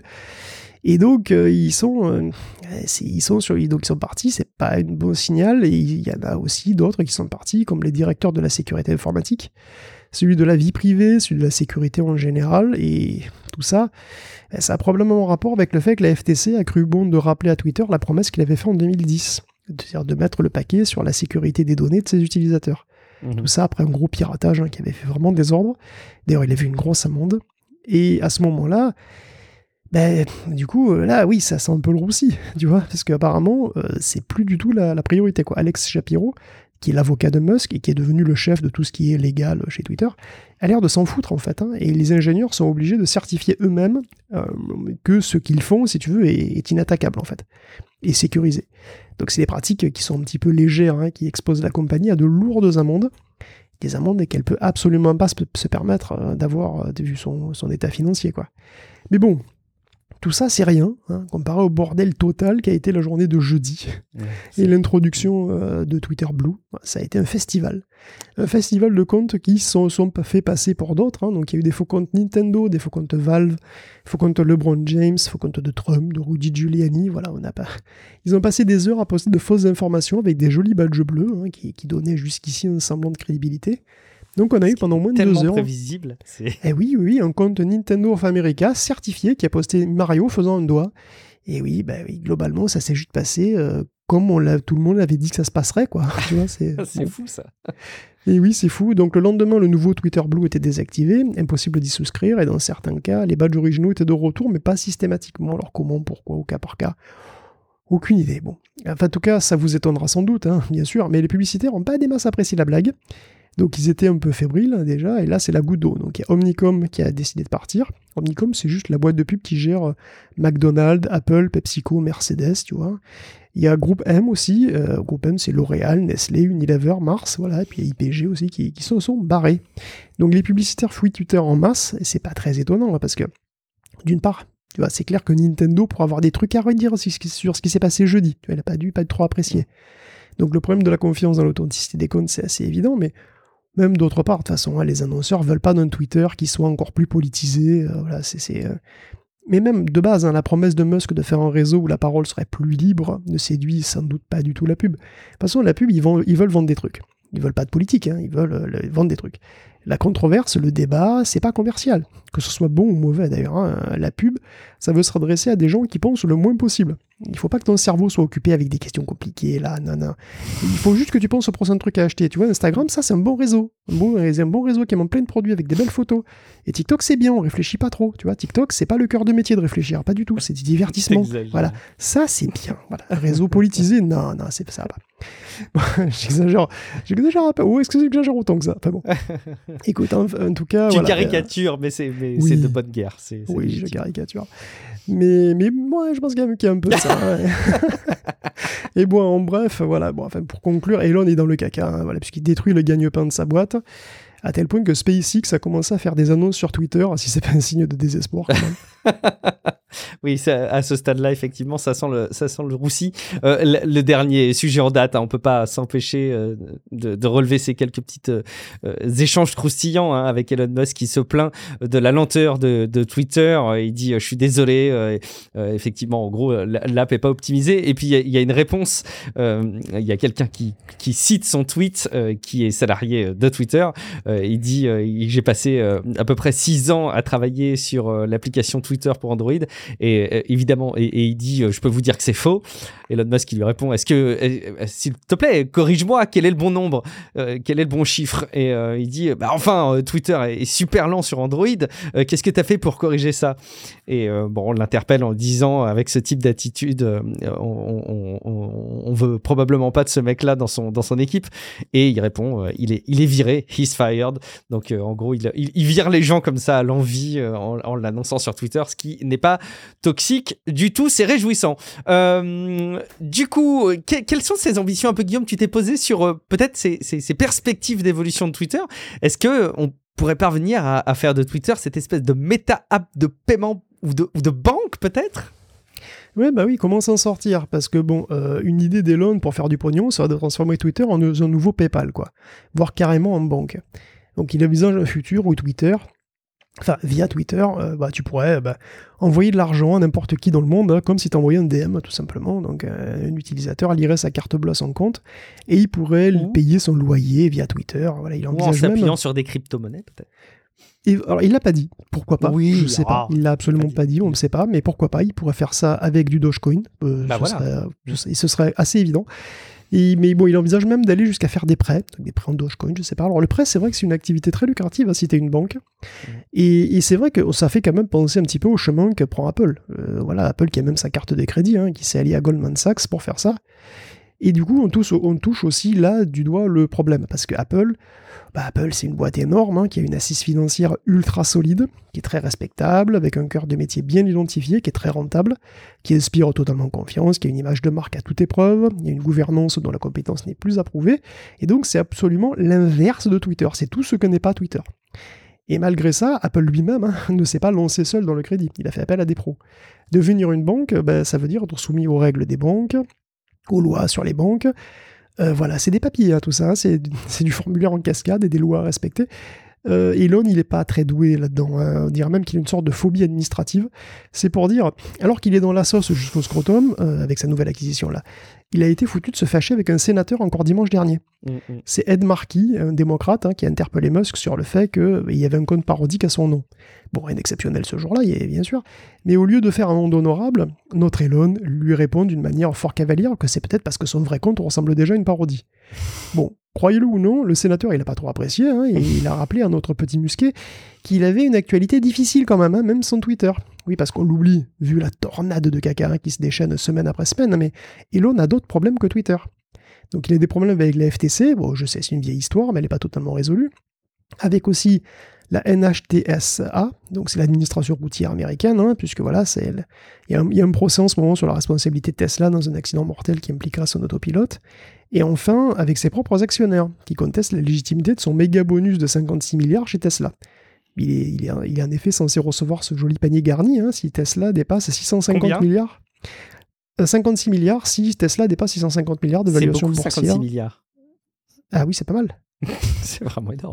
Et donc, euh, ils sont, euh, ils sont sur, donc ils sont partis, c'est pas un bon signal, et il y en a aussi d'autres qui sont partis, comme les directeurs de la sécurité informatique, celui de la vie privée, celui de la sécurité en général, et tout ça, ça a probablement un rapport avec le fait que la F T C a cru bon de rappeler à Twitter la promesse qu'il avait faite en deux mille dix, c'est-à-dire de mettre le paquet sur la sécurité des données de ses utilisateurs. Mmh. Tout ça après un gros piratage, hein, qui avait fait vraiment désordre. D'ailleurs, il avait une grosse amende. Et à ce moment-là, ben, du coup, là, oui, ça sent un peu le roussi, tu vois, parce qu'apparemment, euh, c'est plus du tout la, la priorité, quoi. Alex Shapiro, qui est l'avocat de Musk et qui est devenu le chef de tout ce qui est légal chez Twitter, a l'air de s'en foutre, en fait. Hein, et les ingénieurs sont obligés de certifier eux-mêmes euh, que ce qu'ils font, si tu veux, est, est inattaquable, en fait, et sécurisé. Donc c'est des pratiques qui sont un petit peu légères, hein, qui exposent la compagnie à de lourdes amendes, des amendes qu'elle peut absolument pas se, se permettre euh, d'avoir, vu son, son état financier, quoi. Mais bon, tout ça, c'est rien, hein, comparé au bordel total qu'a été la journée de jeudi. Ouais, et l'introduction euh, de Twitter Blue, ça a été un festival. Un festival de comptes qui sont, sont fait passer pour d'autres. Hein. Donc il y a eu des faux comptes Nintendo, des faux comptes Valve, faux comptes LeBron James, faux comptes de Trump, de Rudy Giuliani. Voilà, on n'a pas... Ils ont passé des heures à poster de fausses informations avec des jolis badges bleus, hein, qui, qui donnaient jusqu'ici un semblant de crédibilité. Donc on a eu pendant moins de deux heures... Tellement prévisible. C'est... Eh oui, oui, un compte Nintendo of America certifié qui a posté Mario faisant un doigt. Et oui, bah oui, globalement, ça s'est juste passé euh, comme on l'a, tout le monde avait dit que ça se passerait, quoi. Tu vois, c'est c'est bon. Fou, ça. Et oui, c'est fou. Donc le lendemain, le nouveau Twitter Blue était désactivé, impossible d'y souscrire, et dans certains cas, les badges originaux étaient de retour, mais pas systématiquement. Alors comment, pourquoi, au cas par cas ? Aucune idée. Bon. Enfin, en tout cas, ça vous étonnera sans doute, hein, bien sûr, mais les publicitaires n'ont pas des masses apprécié la blague. Donc ils étaient un peu fébriles déjà, et là c'est la goutte d'eau. Donc il y a Omnicom qui a décidé de partir. Omnicom, c'est juste la boîte de pub qui gère euh, McDonald's, Apple, PepsiCo, Mercedes, tu vois. Il y a Groupe M aussi. Euh, Groupe M, c'est L'Oréal, Nestlé, Unilever, Mars, voilà. Et puis il y a I P G aussi qui, qui se sont barrés. Donc les publicitaires fouillent Twitter en masse, et c'est pas très étonnant, là, parce que d'une part, tu vois, c'est clair que Nintendo pourra avoir des trucs à redire sur ce qui s'est passé jeudi. Tu vois, il n'a pas dû pas être trop apprécié. Donc le problème de la confiance dans l'authenticité des comptes, c'est assez évident, mais même d'autre part, de toute façon, hein, les annonceurs veulent pas d'un Twitter qui soit encore plus politisé. Euh, voilà, c'est, c'est, euh... Mais même de base, hein, la promesse de Musk de faire un réseau où la parole serait plus libre ne séduit sans doute pas du tout la pub. De toute façon, la pub, ils, vont, ils veulent vendre des trucs. Ils veulent pas de politique, hein, ils veulent euh, vendre des trucs. La controverse, le débat, c'est pas commercial. Que ce soit bon ou mauvais d'ailleurs, hein, la pub, ça veut se redresser à des gens qui pensent le moins possible. Il faut pas que ton cerveau soit occupé avec des questions compliquées, là, non, non. Il faut juste que tu penses au prochain truc à acheter. Tu vois, Instagram, ça, c'est un bon réseau. Un bon, c'est un bon réseau qui montre plein de produits avec des belles photos. Et TikTok, c'est bien, on réfléchit pas trop. Tu vois, TikTok, c'est pas le cœur de métier de réfléchir, pas du tout, c'est du divertissement. Voilà, ça, c'est bien. Voilà, un réseau politisé, non, non, c'est ça. Bon, j'exagère, j'exagère un peu. Ou est-ce que j'exagère autant que ça? Enfin bon. Écoute, en, en tout cas... Tu voilà, caricatures, euh... mais c'est mais oui. c'est de bonne guerre. C'est, c'est oui, légitime. Je caricature. Mais, mais moi, je pense qu'il y a un peu de ça. Ouais. Et bon, en bref, voilà. Bon, enfin, pour conclure, Elon est dans le caca, hein, voilà, puisqu'il détruit le gagne-pain de sa boîte, à tel point que SpaceX a commencé à faire des annonces sur Twitter, si c'est pas un signe de désespoir quand même. Oui, ça, à ce stade-là, effectivement, ça sent le, ça sent le roussi. Euh, le, le dernier sujet en date, hein, on peut pas s'empêcher euh, de, de relever ces quelques petites euh, échanges croustillants hein, avec Elon Musk qui se plaint de la lenteur de, de Twitter. Il dit, je suis désolé, euh, euh, effectivement, en gros, l'app est pas optimisée. Et puis, il y, y a une réponse. Euh, il y a quelqu'un qui, qui cite son tweet, euh, qui est salarié de Twitter. Euh, il dit, euh, j'ai passé euh, à peu près six ans à travailler sur euh, l'application Twitter pour Android. Et euh, évidemment, et, et il dit, euh, je peux vous dire que c'est faux. Elon Musk qui lui répond, est-ce que, euh, s'il te plaît, corrige-moi, quel est le bon nombre, euh, quel est le bon chiffre? Et euh, il dit, bah enfin, euh, Twitter est, est super lent sur Android. Euh, qu'est-ce que tu as fait pour corriger ça? Et euh, bon, on l'interpelle en disant, avec ce type d'attitude, euh, on, on, on, on veut probablement pas de ce mec-là dans son dans son équipe. Et il répond, euh, il est il est viré, he's fired. Donc euh, en gros, il, il, il vire les gens comme ça à l'envie euh, en, en l'annonçant sur Twitter, ce qui n'est pas toxique du tout, c'est réjouissant. Euh, du coup, que, quelles sont ces ambitions un peu, Guillaume, tu t'es posé sur euh, peut-être ces, ces, ces perspectives d'évolution de Twitter? Est-ce que on pourrait parvenir à, à faire de Twitter cette espèce de méta-app de paiement ou de, ou de banque peut-être? Oui, bah oui, comment s'en sortir? Parce que bon, euh, une idée d'Elon pour faire du pognon, ça va de transformer Twitter en un nouveau PayPal, quoi. Voire carrément en banque. Donc il envisage un futur où Twitter, enfin via Twitter, euh, bah, tu pourrais bah, envoyer de l'argent à n'importe qui dans le monde, hein, comme si tu envoyais un D M tout simplement. Donc euh, un utilisateur lirait sa carte bleue à son compte et il pourrait mmh. payer son loyer via Twitter. Voilà, il envisage Ou en s'appuyant même... sur des crypto-monnaies peut-être. Et, alors, il l'a pas dit. Pourquoi pas? Oui, je sais ah, pas. Il l'a absolument pas dit. pas dit, on ne sait pas. Mais pourquoi pas? Il pourrait faire ça avec du Dogecoin. Euh, bah ce, voilà. serait, ce serait assez évident. Et, mais bon, il envisage même d'aller jusqu'à faire des prêts, des prêts en Dogecoin, je sais pas. Alors le prêt, c'est vrai que c'est une activité très lucrative hein, si t'es une banque. Mmh. Et, et c'est vrai que ça fait quand même penser un petit peu au chemin que prend Apple. Euh, voilà, Apple qui a même sa carte de crédit, hein, qui s'est allié à Goldman Sachs pour faire ça. Et du coup, on touche, on touche aussi là du doigt le problème, parce que Apple, bah Apple c'est une boîte énorme, hein, qui a une assise financière ultra solide, qui est très respectable, avec un cœur de métier bien identifié, qui est très rentable, qui inspire totalement confiance, qui a une image de marque à toute épreuve, il y a une gouvernance dont la compétence n'est plus approuvée, et donc c'est absolument l'inverse de Twitter, c'est tout ce que n'est pas Twitter. Et malgré ça, Apple lui-même hein, ne s'est pas lancé seul dans le crédit, il a fait appel à des pros. Devenir une banque, bah, ça veut dire être soumis aux règles des banques, aux lois sur les banques. Euh, voilà, c'est des papiers, hein, tout ça. Hein, c'est, c'est du formulaire en cascade et des lois à respecter. Euh, Elon, il n'est pas très doué là-dedans. Hein. On dirait même qu'il a une sorte de phobie administrative. C'est pour dire, alors qu'il est dans la sauce jusqu'au scrotum, euh, avec sa nouvelle acquisition-là, il a été foutu de se fâcher avec un sénateur encore dimanche dernier. Mmh. C'est Ed Markey, un démocrate, hein, qui a interpellé Musk sur le fait qu'il y avait un compte parodique à son nom. Bon, rien d'exceptionnel ce jour-là, bien sûr, mais au lieu de faire un monde honorable, notre Elon lui répond d'une manière fort cavalière que c'est peut-être parce que son vrai compte ressemble déjà à une parodie. Bon, croyez-le ou non, le sénateur, il n'a pas trop apprécié, hein, et il a rappelé à notre petit musqué qu'il avait une actualité difficile quand même, hein, même sans Twitter. Oui, parce qu'on l'oublie, vu la tornade de caca qui se déchaîne semaine après semaine, mais Elon a d'autres problèmes que Twitter. Donc il a des problèmes avec la F T C, bon, je sais, c'est une vieille histoire, mais elle n'est pas totalement résolue. Avec aussi la N H T S A, donc c'est l'administration routière américaine, hein, puisque voilà, c'est il y, y a un procès en ce moment sur la responsabilité de Tesla dans un accident mortel qui impliquera son autopilote. Et enfin, avec ses propres actionnaires, qui contestent la légitimité de son méga bonus de cinquante-six milliards chez Tesla. Il est, il est, il est en effet censé recevoir ce joli panier garni, hein, si Tesla dépasse six cent cinquante Combien milliards. Euh, cinquante-six milliards si Tesla dépasse six cent cinquante milliards de valuation boursière. boursière. cinquante-six milliards. Ah oui, c'est pas mal. C'est vraiment énorme.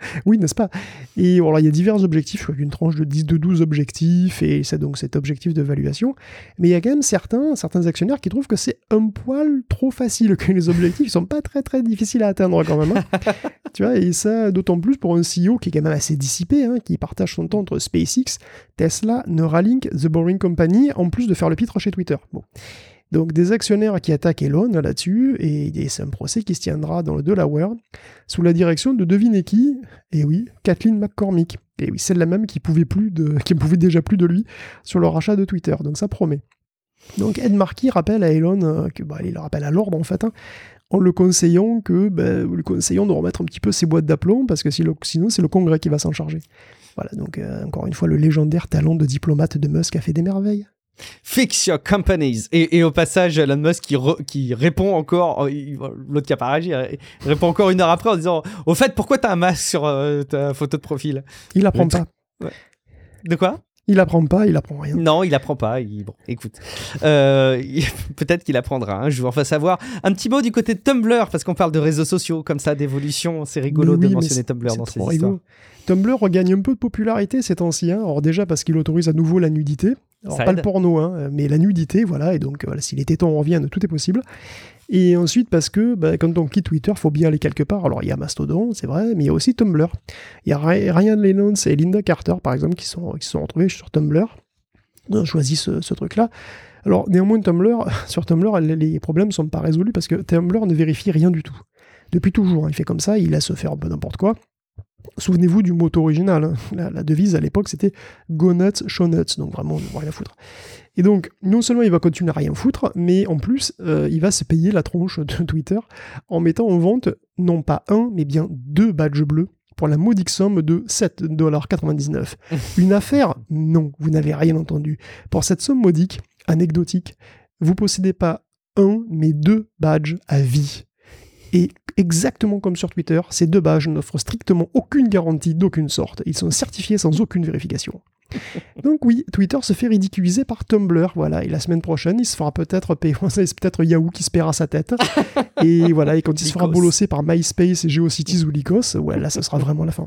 Oui, n'est-ce pas? Et voilà, il y a divers objectifs, je crois qu'une tranche de dix, de douze objectifs, et c'est donc cet objectif d'évaluation. Mais il y a quand même certains, certains actionnaires qui trouvent que c'est un poil trop facile, que les objectifs ne sont pas très très difficiles à atteindre quand même. Hein. Tu vois, et ça, d'autant plus pour un C E O qui est quand même assez dissipé, hein, qui partage son temps entre SpaceX, Tesla, Neuralink, The Boring Company, en plus de faire le pitre chez Twitter. Bon. Donc des actionnaires qui attaquent Elon là-dessus, et, et c'est un procès qui se tiendra dans le Delaware, sous la direction de devinez qui? Et oui, Kathleen McCormick. Et oui, celle-là même qui pouvait plus de, qui pouvait déjà plus de lui sur le rachat de Twitter, donc ça promet. Donc Ed Markey rappelle à Elon, euh, que, bah, il le rappelle à l'ordre en fait, hein, en le conseillant que, bah, le conseillant de remettre un petit peu ses boîtes d'aplomb, parce que si le, sinon c'est le Congrès qui va s'en charger. Voilà, donc euh, encore une fois, le légendaire talent de diplomate de Musk a fait des merveilles. Fix your companies. Et, et au passage, Elon Musk qui, re, qui répond encore, il, l'autre qui a pas réagi, il répond encore une heure après en disant au fait, pourquoi t'as un masque sur euh, ta photo de profil? Il apprend pas. Ouais. De quoi? Il apprend pas, il apprend rien. Non, il apprend pas. Il... Bon, écoute, euh, il... peut-être qu'il apprendra un jour. Enfin, savoir. Un petit mot du côté de Tumblr, parce qu'on parle de réseaux sociaux comme ça, d'évolution. C'est rigolo oui, de mentionner Tumblr dans ces histoires. Rigolo. Tumblr regagne un peu de popularité ces temps-ci. Hein. Alors déjà parce qu'il autorise à nouveau la nudité. Alors ça pas aide. Le porno, hein, mais la nudité, voilà. Et donc, voilà, si les tétons reviennent, tout est possible. Et ensuite, parce que bah, quand on quitte Twitter, il faut bien aller quelque part. Alors, il y a Mastodon, c'est vrai, mais il y a aussi Tumblr. Il y a Ryan Reynolds et Linda Carter, par exemple, qui sont, qui se sont retrouvés sur Tumblr. Ils ont choisi ce, ce truc-là. Alors, néanmoins, Tumblr, sur Tumblr, les problèmes ne sont pas résolus parce que Tumblr ne vérifie rien du tout. Depuis toujours, hein, il fait comme ça, il laisse faire un peu n'importe quoi. Souvenez-vous du motto original, hein. la, la devise à l'époque c'était Go nuts, show nuts, donc vraiment rien à foutre. Et donc non seulement il va continuer à rien foutre, mais en plus euh, il va se payer la tronche de Twitter en mettant en vente non pas un, mais bien deux badges bleus pour la modique somme de sept dollars quatre-vingt-dix-neuf. Une affaire? Non, vous n'avez rien entendu. Pour cette somme modique, anecdotique, vous possédez pas un, mais deux badges à vie. Et exactement comme sur Twitter, ces deux badges n'offrent strictement aucune garantie d'aucune sorte. Ils sont certifiés sans aucune vérification. Donc oui, Twitter se fait ridiculiser par Tumblr, voilà. Et la semaine prochaine, il se fera peut-être payer, c'est peut-être Yahoo qui se paiera sa tête. Et voilà, et quand il se fera bolosser par MySpace, GeoCities ou Lycos, ouais, là, ce sera vraiment la fin.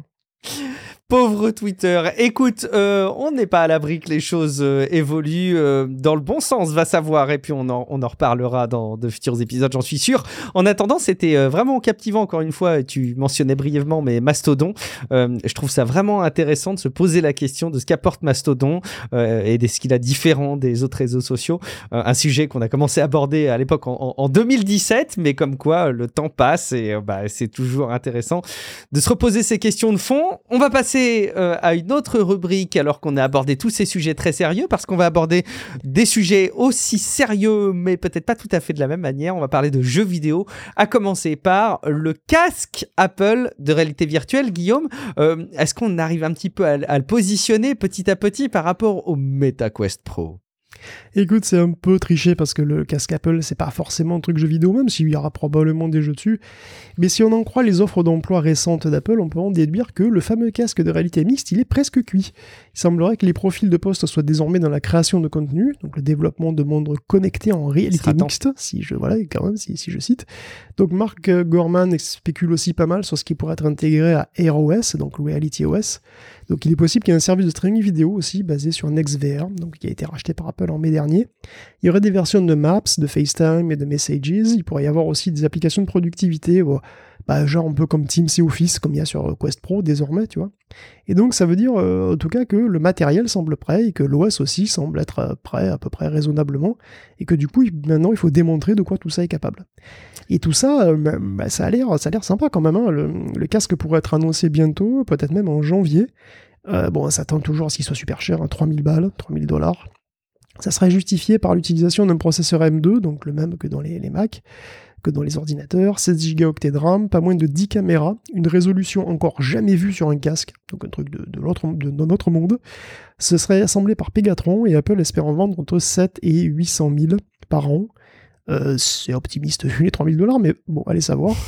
Pauvre Twitter. Écoute, euh, on n'est pas à l'abri que les choses euh, évoluent euh, dans le bon sens, va savoir. Et puis on en, on en reparlera dans de futurs épisodes, j'en suis sûr. En attendant, c'était euh, vraiment captivant, encore une fois. Tu mentionnais brièvement, mais Mastodon. Euh, je trouve ça vraiment intéressant de se poser la question de ce qu'apporte Mastodon euh, et de ce qu'il a différent des autres réseaux sociaux. Euh, un sujet qu'on a commencé à aborder à l'époque en, en, en deux mille dix-sept, mais comme quoi le temps passe et euh, bah, c'est toujours intéressant de se reposer ces questions de fond. On va passer Euh, à une autre rubrique alors qu'on a abordé tous ces sujets très sérieux, parce qu'on va aborder des sujets aussi sérieux mais peut-être pas tout à fait de la même manière. On va parler de jeux vidéo, à commencer par le casque Apple de réalité virtuelle. Guillaume, euh, est-ce qu'on arrive un petit peu à, à le positionner petit à petit par rapport au MetaQuest Pro? Écoute, c'est un peu triché parce que le casque Apple, c'est pas forcément un truc jeu vidéo, même s'il y aura probablement des jeux dessus. Mais si on en croit les offres d'emploi récentes d'Apple, on peut en déduire que le fameux casque de réalité mixte, il est presque cuit. Il semblerait que les profils de poste soient désormais dans la création de contenu, donc le développement de mondes connectés en réalité mixte, si je, voilà, quand même, si, si je cite. Donc Mark Gurman spécule aussi pas mal sur ce qui pourrait être intégré à Air O S, donc Reality O S. Donc il est possible qu'il y ait un service de streaming vidéo aussi basé sur NextVR, donc qui a été racheté par Apple en mai dernier. Il y aurait des versions de Maps, de FaceTime et de Messages. Il pourrait y avoir aussi des applications de productivité, bon, bah, genre un peu comme Teams et Office, comme il y a sur Quest Pro désormais, tu vois. Et donc ça veut dire euh, en tout cas que le matériel semble prêt et que l'O S aussi semble être prêt à peu près raisonnablement, et que du coup maintenant il faut démontrer de quoi tout ça est capable. Et tout ça, euh, bah, ça a l'air, ça a l'air sympa quand même, hein. le, le casque pourrait être annoncé bientôt, peut-être même en janvier. Euh, bon, ça tend toujours à ce qu'il soit super cher, hein, trois mille balles, trois mille dollars. Ça serait justifié par l'utilisation d'un processeur M deux, donc le même que dans les, les Mac, que dans les ordinateurs, seize gigaoctets de RAM, pas moins de dix caméras, une résolution encore jamais vue sur un casque, donc un truc de, de, l'autre, de, de notre monde. Ce serait assemblé par Pegatron et Apple espère en vendre entre sept et huit cent mille par an. Euh, c'est optimiste vu les trois mille dollars, mais bon, allez savoir.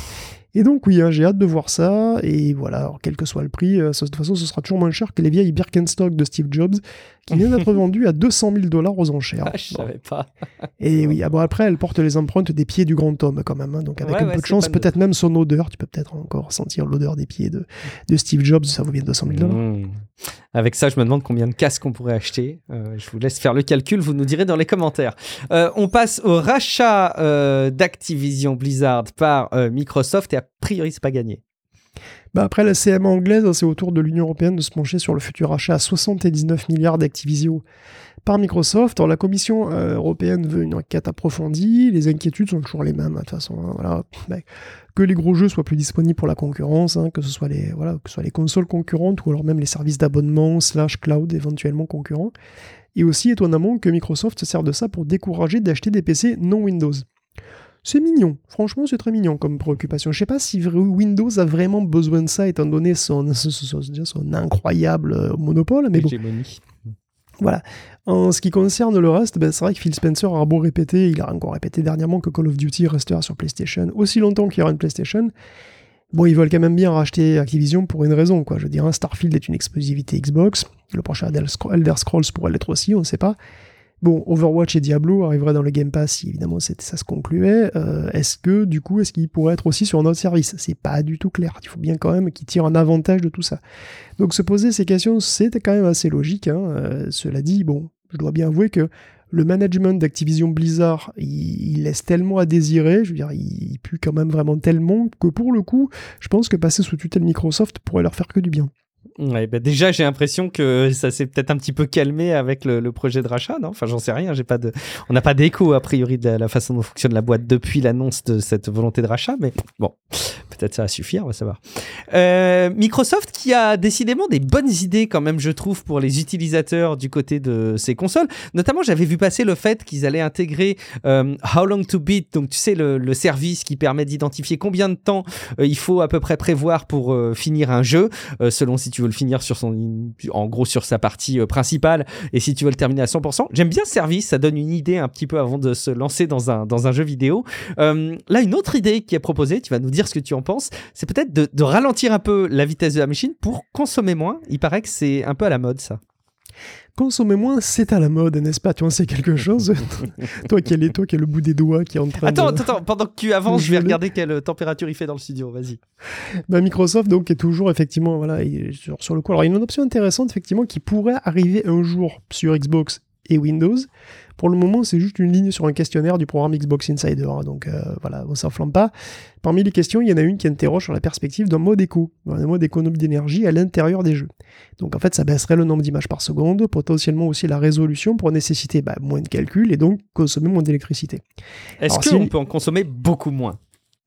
Et donc oui, hein, j'ai hâte de voir ça, et voilà, alors, quel que soit le prix, euh, ça, de toute façon ce sera toujours moins cher que les vieilles Birkenstock de Steve Jobs, qui viennent d'être vendues à deux cent mille dollars aux enchères. Ah, je bon. savais pas. Et oui, ah bon, après elles portent les empreintes des pieds du grand homme quand même, hein, donc avec ouais, un ouais, peu de chance, peut-être de... même son odeur, tu peux peut-être encore sentir l'odeur des pieds de, de Steve Jobs, ça vaut bien deux cent mille dollars. Mmh. Avec ça, je me demande combien de casques on pourrait acheter. Euh, je vous laisse faire le calcul, vous nous direz dans les commentaires. Euh, on passe au rachat euh, d'Activision Blizzard par euh, Microsoft, et a priori, c'est pas gagné. Bah après, la C M A anglaise, c'est au tour de l'Union européenne de se pencher sur le futur achat à soixante-dix-neuf milliards d'Activision par Microsoft. Alors, la Commission euh, européenne veut une enquête approfondie. Les inquiétudes sont toujours les mêmes, de toute façon. Hein, voilà. Bah, que les gros jeux soient plus disponibles pour la concurrence, hein, que ce soit les, voilà, que ce soit les consoles concurrentes ou alors même les services d'abonnement slash cloud éventuellement concurrents. Et aussi, étonnamment, que Microsoft se sert de ça pour décourager d'acheter des P C non Windows. C'est mignon, franchement c'est très mignon comme préoccupation. Je sais pas si Windows a vraiment besoin de ça étant donné son, son, son, son incroyable monopole, mais bon. Hégémonie. Voilà. En ce qui concerne le reste, ben c'est vrai que Phil Spencer a beau répéter, il a encore répété dernièrement que Call of Duty restera sur PlayStation aussi longtemps qu'il y aura une PlayStation. Bon, ils veulent quand même bien racheter Activision pour une raison, quoi. Je veux dire, Starfield est une exclusivité Xbox, le prochain Elder Scrolls pourrait l'être aussi, on ne sait pas. Bon, Overwatch et Diablo arriveraient dans le Game Pass si évidemment ça se concluait. Euh, est-ce que, du coup, est-ce qu'ils pourraient être aussi sur un autre service ? C'est pas du tout clair. Il faut bien quand même qu'ils tirent un avantage de tout ça. Donc se poser ces questions, c'était quand même assez logique. Hein. Euh, cela dit, bon, je dois bien avouer que le management d'Activision Blizzard, il, il laisse tellement à désirer, je veux dire, il, il pue quand même vraiment tellement que pour le coup, je pense que passer sous tutelle Microsoft pourrait leur faire que du bien. Ouais, bah déjà, j'ai l'impression que ça s'est peut-être un petit peu calmé avec le, le projet de rachat, non ? Enfin, j'en sais rien. J'ai pas de, on n'a pas d'écho a priori de la, la façon dont fonctionne la boîte depuis l'annonce de cette volonté de rachat, mais bon, peut-être ça va suffire, on va savoir. Euh, Microsoft qui a décidément des bonnes idées quand même, je trouve, pour les utilisateurs du côté de ces consoles. Notamment, j'avais vu passer le fait qu'ils allaient intégrer euh, How Long to Beat, donc tu sais le, le service qui permet d'identifier combien de temps euh, il faut à peu près prévoir pour euh, finir un jeu, euh, selon si tu veux le finir sur son, en gros sur sa partie euh, principale, et si tu veux le terminer à cent pour cent. J'aime bien ce service, ça donne une idée un petit peu avant de se lancer dans un, dans un jeu vidéo. Euh, là, une autre idée qui est proposée, tu vas nous dire ce que tu en penses, c'est peut-être de, de ralentir un peu la vitesse de la machine pour consommer moins. Il paraît que c'est un peu à la mode, ça. Consommer moins, c'est à la mode, n'est-ce pas ? Tu en sais quelque chose ? Toi qui es toi qui as le bout des doigts qui est en train attends, de... Attends, attends, pendant que tu avances, je vais regarder quelle température il fait dans le studio, vas-y. Bah, Microsoft, donc, est toujours, effectivement, voilà, sur, sur le coup. Alors, il y a une option intéressante, effectivement, qui pourrait arriver un jour sur Xbox et Windows. Pour le moment, c'est juste une ligne sur un questionnaire du programme Xbox Insider, hein, donc euh, voilà, on s'enflamme pas. Parmi les questions, il y en a une qui interroge sur la perspective d'un mode éco, un mode économie d'énergie à l'intérieur des jeux. Donc en fait, ça baisserait le nombre d'images par seconde, potentiellement aussi la résolution pour nécessiter bah, moins de calculs et donc consommer moins d'électricité. Est-ce qu'on si... peut en consommer beaucoup moins ?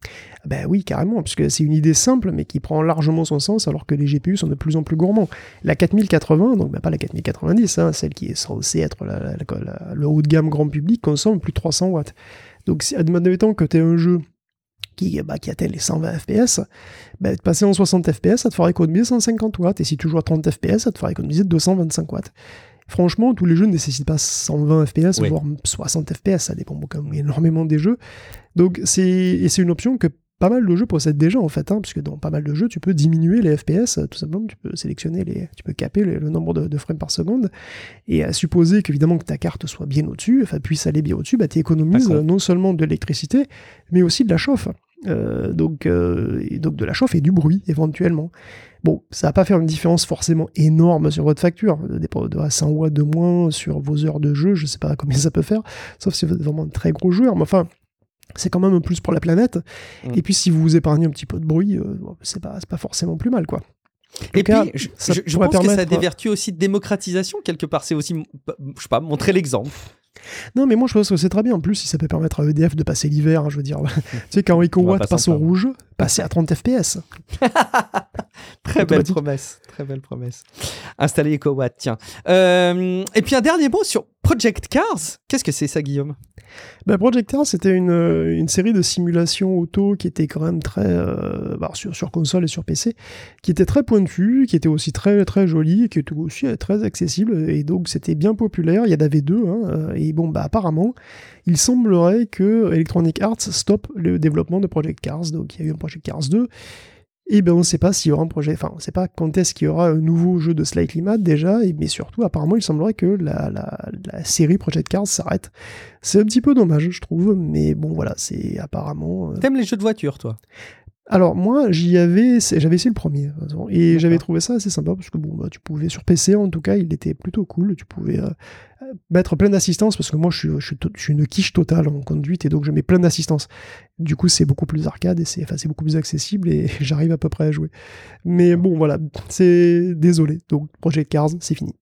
Ben oui, carrément, puisque c'est une idée simple, mais qui prend largement son sens, alors que les G P U sont de plus en plus gourmands. La quatre mille quatre-vingts, donc ben pas la quatre mille quatre-vingt-dix, hein, celle qui est censée être la, la, la, la, le haut de gamme grand public, consomme plus de trois cents watts. Donc, si, admettons que tu as un jeu qui, bah, qui atteint les cent vingt F P S, bah, passer en soixante F P S, ça te fera économiser cent cinquante watts, et si tu joues à trente F P S, ça te fera économiser deux cent vingt-cinq watts. Franchement, tous les jeux ne nécessitent pas cent vingt F P S, oui. voire soixante F P S, ça dépend quand même énormément des jeux. Donc, c'est, et c'est une option que pas mal de jeux possèdent déjà en fait, hein, puisque dans pas mal de jeux, tu peux diminuer les F P S, tout simplement, tu peux sélectionner les, tu peux caper le, le nombre de, de frames par seconde, et à supposer qu'évidemment que ta carte soit bien au-dessus, enfin puisse aller bien au-dessus, bah tu économises non seulement de l'électricité, mais aussi de la chauffe. Euh, donc, euh, et donc de la chauffe et du bruit éventuellement. Bon, ça va pas faire une différence forcément énorme sur votre facture, de à cent watts de moins sur vos heures de jeu, je sais pas combien ça peut faire, sauf si vous êtes vraiment un très gros joueur, mais enfin, c'est quand même un plus pour la planète. Mmh. Et puis si vous vous épargnez un petit peu de bruit, euh, c'est pas, c'est pas forcément plus mal, quoi. Et puis, je, je, je pense permettre... que ça a des vertus aussi de démocratisation, quelque part. C'est aussi, je sais pas, montrer l'exemple. Non, mais moi, je pense que c'est très bien. En plus, si ça peut permettre à E D F de passer l'hiver, hein, je veux dire. tu sais, quand EcoWatt passe au rouge, passer à trente F P S. Très belle promesse. Très belle promesse. Installer EcoWatt, tiens. Euh, et puis, un dernier mot sur Project Cars, qu'est-ce que c'est ça, Guillaume ? Ben, Project Cars, c'était une, une série de simulations auto qui était quand même très euh, bah, sur, sur console et sur P C, qui était très pointue, qui était aussi très très jolie, qui était aussi très accessible, et donc c'était bien populaire. Il y en avait deux, hein, et bon, bah apparemment, il semblerait que Electronic Arts stoppe le développement de Project Cars. Donc il y a eu un Project Cars deux. Et ben on ne sait pas s'il y aura un projet, enfin on ne sait pas quand est-ce qu'il y aura un nouveau jeu de Slightly Mad déjà, et, mais surtout apparemment il semblerait que la, la, la série Project Cars s'arrête. C'est un petit peu dommage je trouve, mais bon voilà, c'est apparemment... Euh... T'aimes les jeux de voiture toi ? Alors moi j'y avais, j'avais essayé le premier, et D'accord. j'avais trouvé ça assez sympa, parce que bon bah, tu pouvais, sur P C en tout cas, il était plutôt cool, tu pouvais... Euh, mettre plein d'assistance, parce que moi je suis, je, suis, je suis une quiche totale en conduite et donc je mets plein d'assistance. Du coup c'est beaucoup plus arcade et c'est, enfin, c'est beaucoup plus accessible et j'arrive à peu près à jouer. Mais bon voilà, c'est désolé. Donc Project Cars, c'est fini.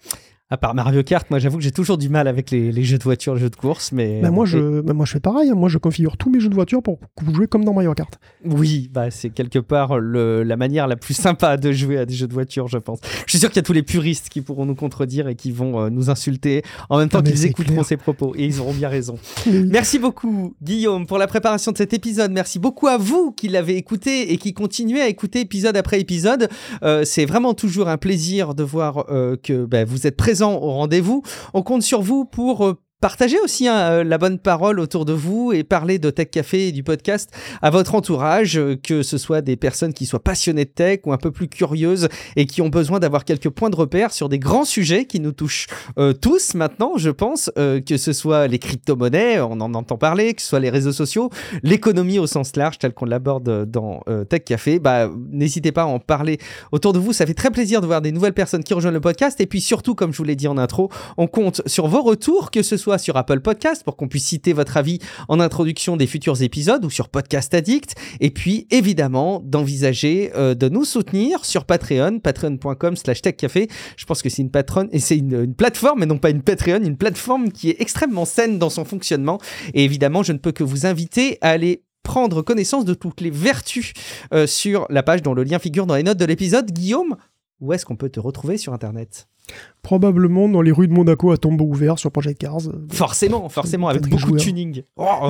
À part Mario Kart, moi j'avoue que j'ai toujours du mal avec les, les jeux de voiture, les jeux de course, mais... Bah moi, je, bah moi je fais pareil, hein. Moi je configure tous mes jeux de voiture pour jouer comme dans Mario Kart. Oui, bah c'est quelque part le, la manière la plus sympa de jouer à des jeux de voiture, je pense. Je suis sûr qu'il y a tous les puristes qui pourront nous contredire et qui vont euh, nous insulter en même temps ah qu'ils écouteront clair. Ces propos, et ils auront bien raison. Oui. Merci beaucoup Guillaume pour la préparation de cet épisode, merci beaucoup à vous qui l'avez écouté et qui continuez à écouter épisode après épisode. Euh, c'est vraiment toujours un plaisir de voir euh, que bah, vous êtes présents au rendez-vous. On compte sur vous pour euh, partager aussi hein, la bonne parole autour de vous et parler de Tech Café et du podcast à votre entourage, que ce soit des personnes qui soient passionnées de tech ou un peu plus curieuses et qui ont besoin d'avoir quelques points de repère sur des grands sujets qui nous touchent euh, tous maintenant, je pense, euh, que ce soit les crypto-monnaies, on en entend parler, que ce soit les réseaux sociaux, l'économie au sens large, tel qu'on l'aborde dans euh, Tech Café. Bah, n'hésitez pas à en parler autour de vous, ça fait très plaisir de voir des nouvelles personnes qui rejoignent le podcast, et puis surtout, comme je vous l'ai dit en intro, on compte sur vos retours, que ce soit sur Apple Podcast pour qu'on puisse citer votre avis en introduction des futurs épisodes, ou sur Podcast Addict, et puis évidemment d'envisager euh, de nous soutenir sur Patreon, patreon point com slash tech café. Je pense que c'est une patronne et c'est une, une plateforme et non pas une Patreon, une plateforme qui est extrêmement saine dans son fonctionnement, et évidemment je ne peux que vous inviter à aller prendre connaissance de toutes les vertus euh, sur la page dont le lien figure dans les notes de l'épisode. Guillaume, où est-ce qu'on peut te retrouver sur Internet ? Probablement dans les rues de Monaco à tombeau ouvert sur Project Cars. Forcément, forcément, avec beaucoup joueurs. de tuning. Oh,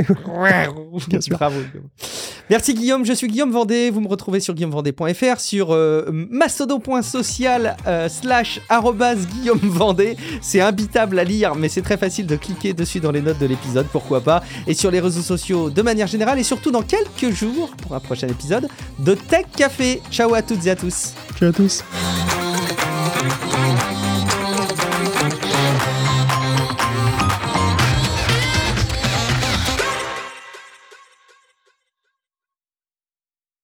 bien sûr. Bravo. Merci Guillaume, je suis Guillaume Vendée. Vous me retrouvez sur guillaume vendée point f r, sur euh, mastodon point social euh, slash arrobase Guillaume Vendée. C'est imbitable à lire, mais c'est très facile de cliquer dessus dans les notes de l'épisode, pourquoi pas. Et sur les réseaux sociaux de manière générale, et surtout dans quelques jours pour un prochain épisode de Tech Café. Ciao à toutes et à tous. Ciao à tous.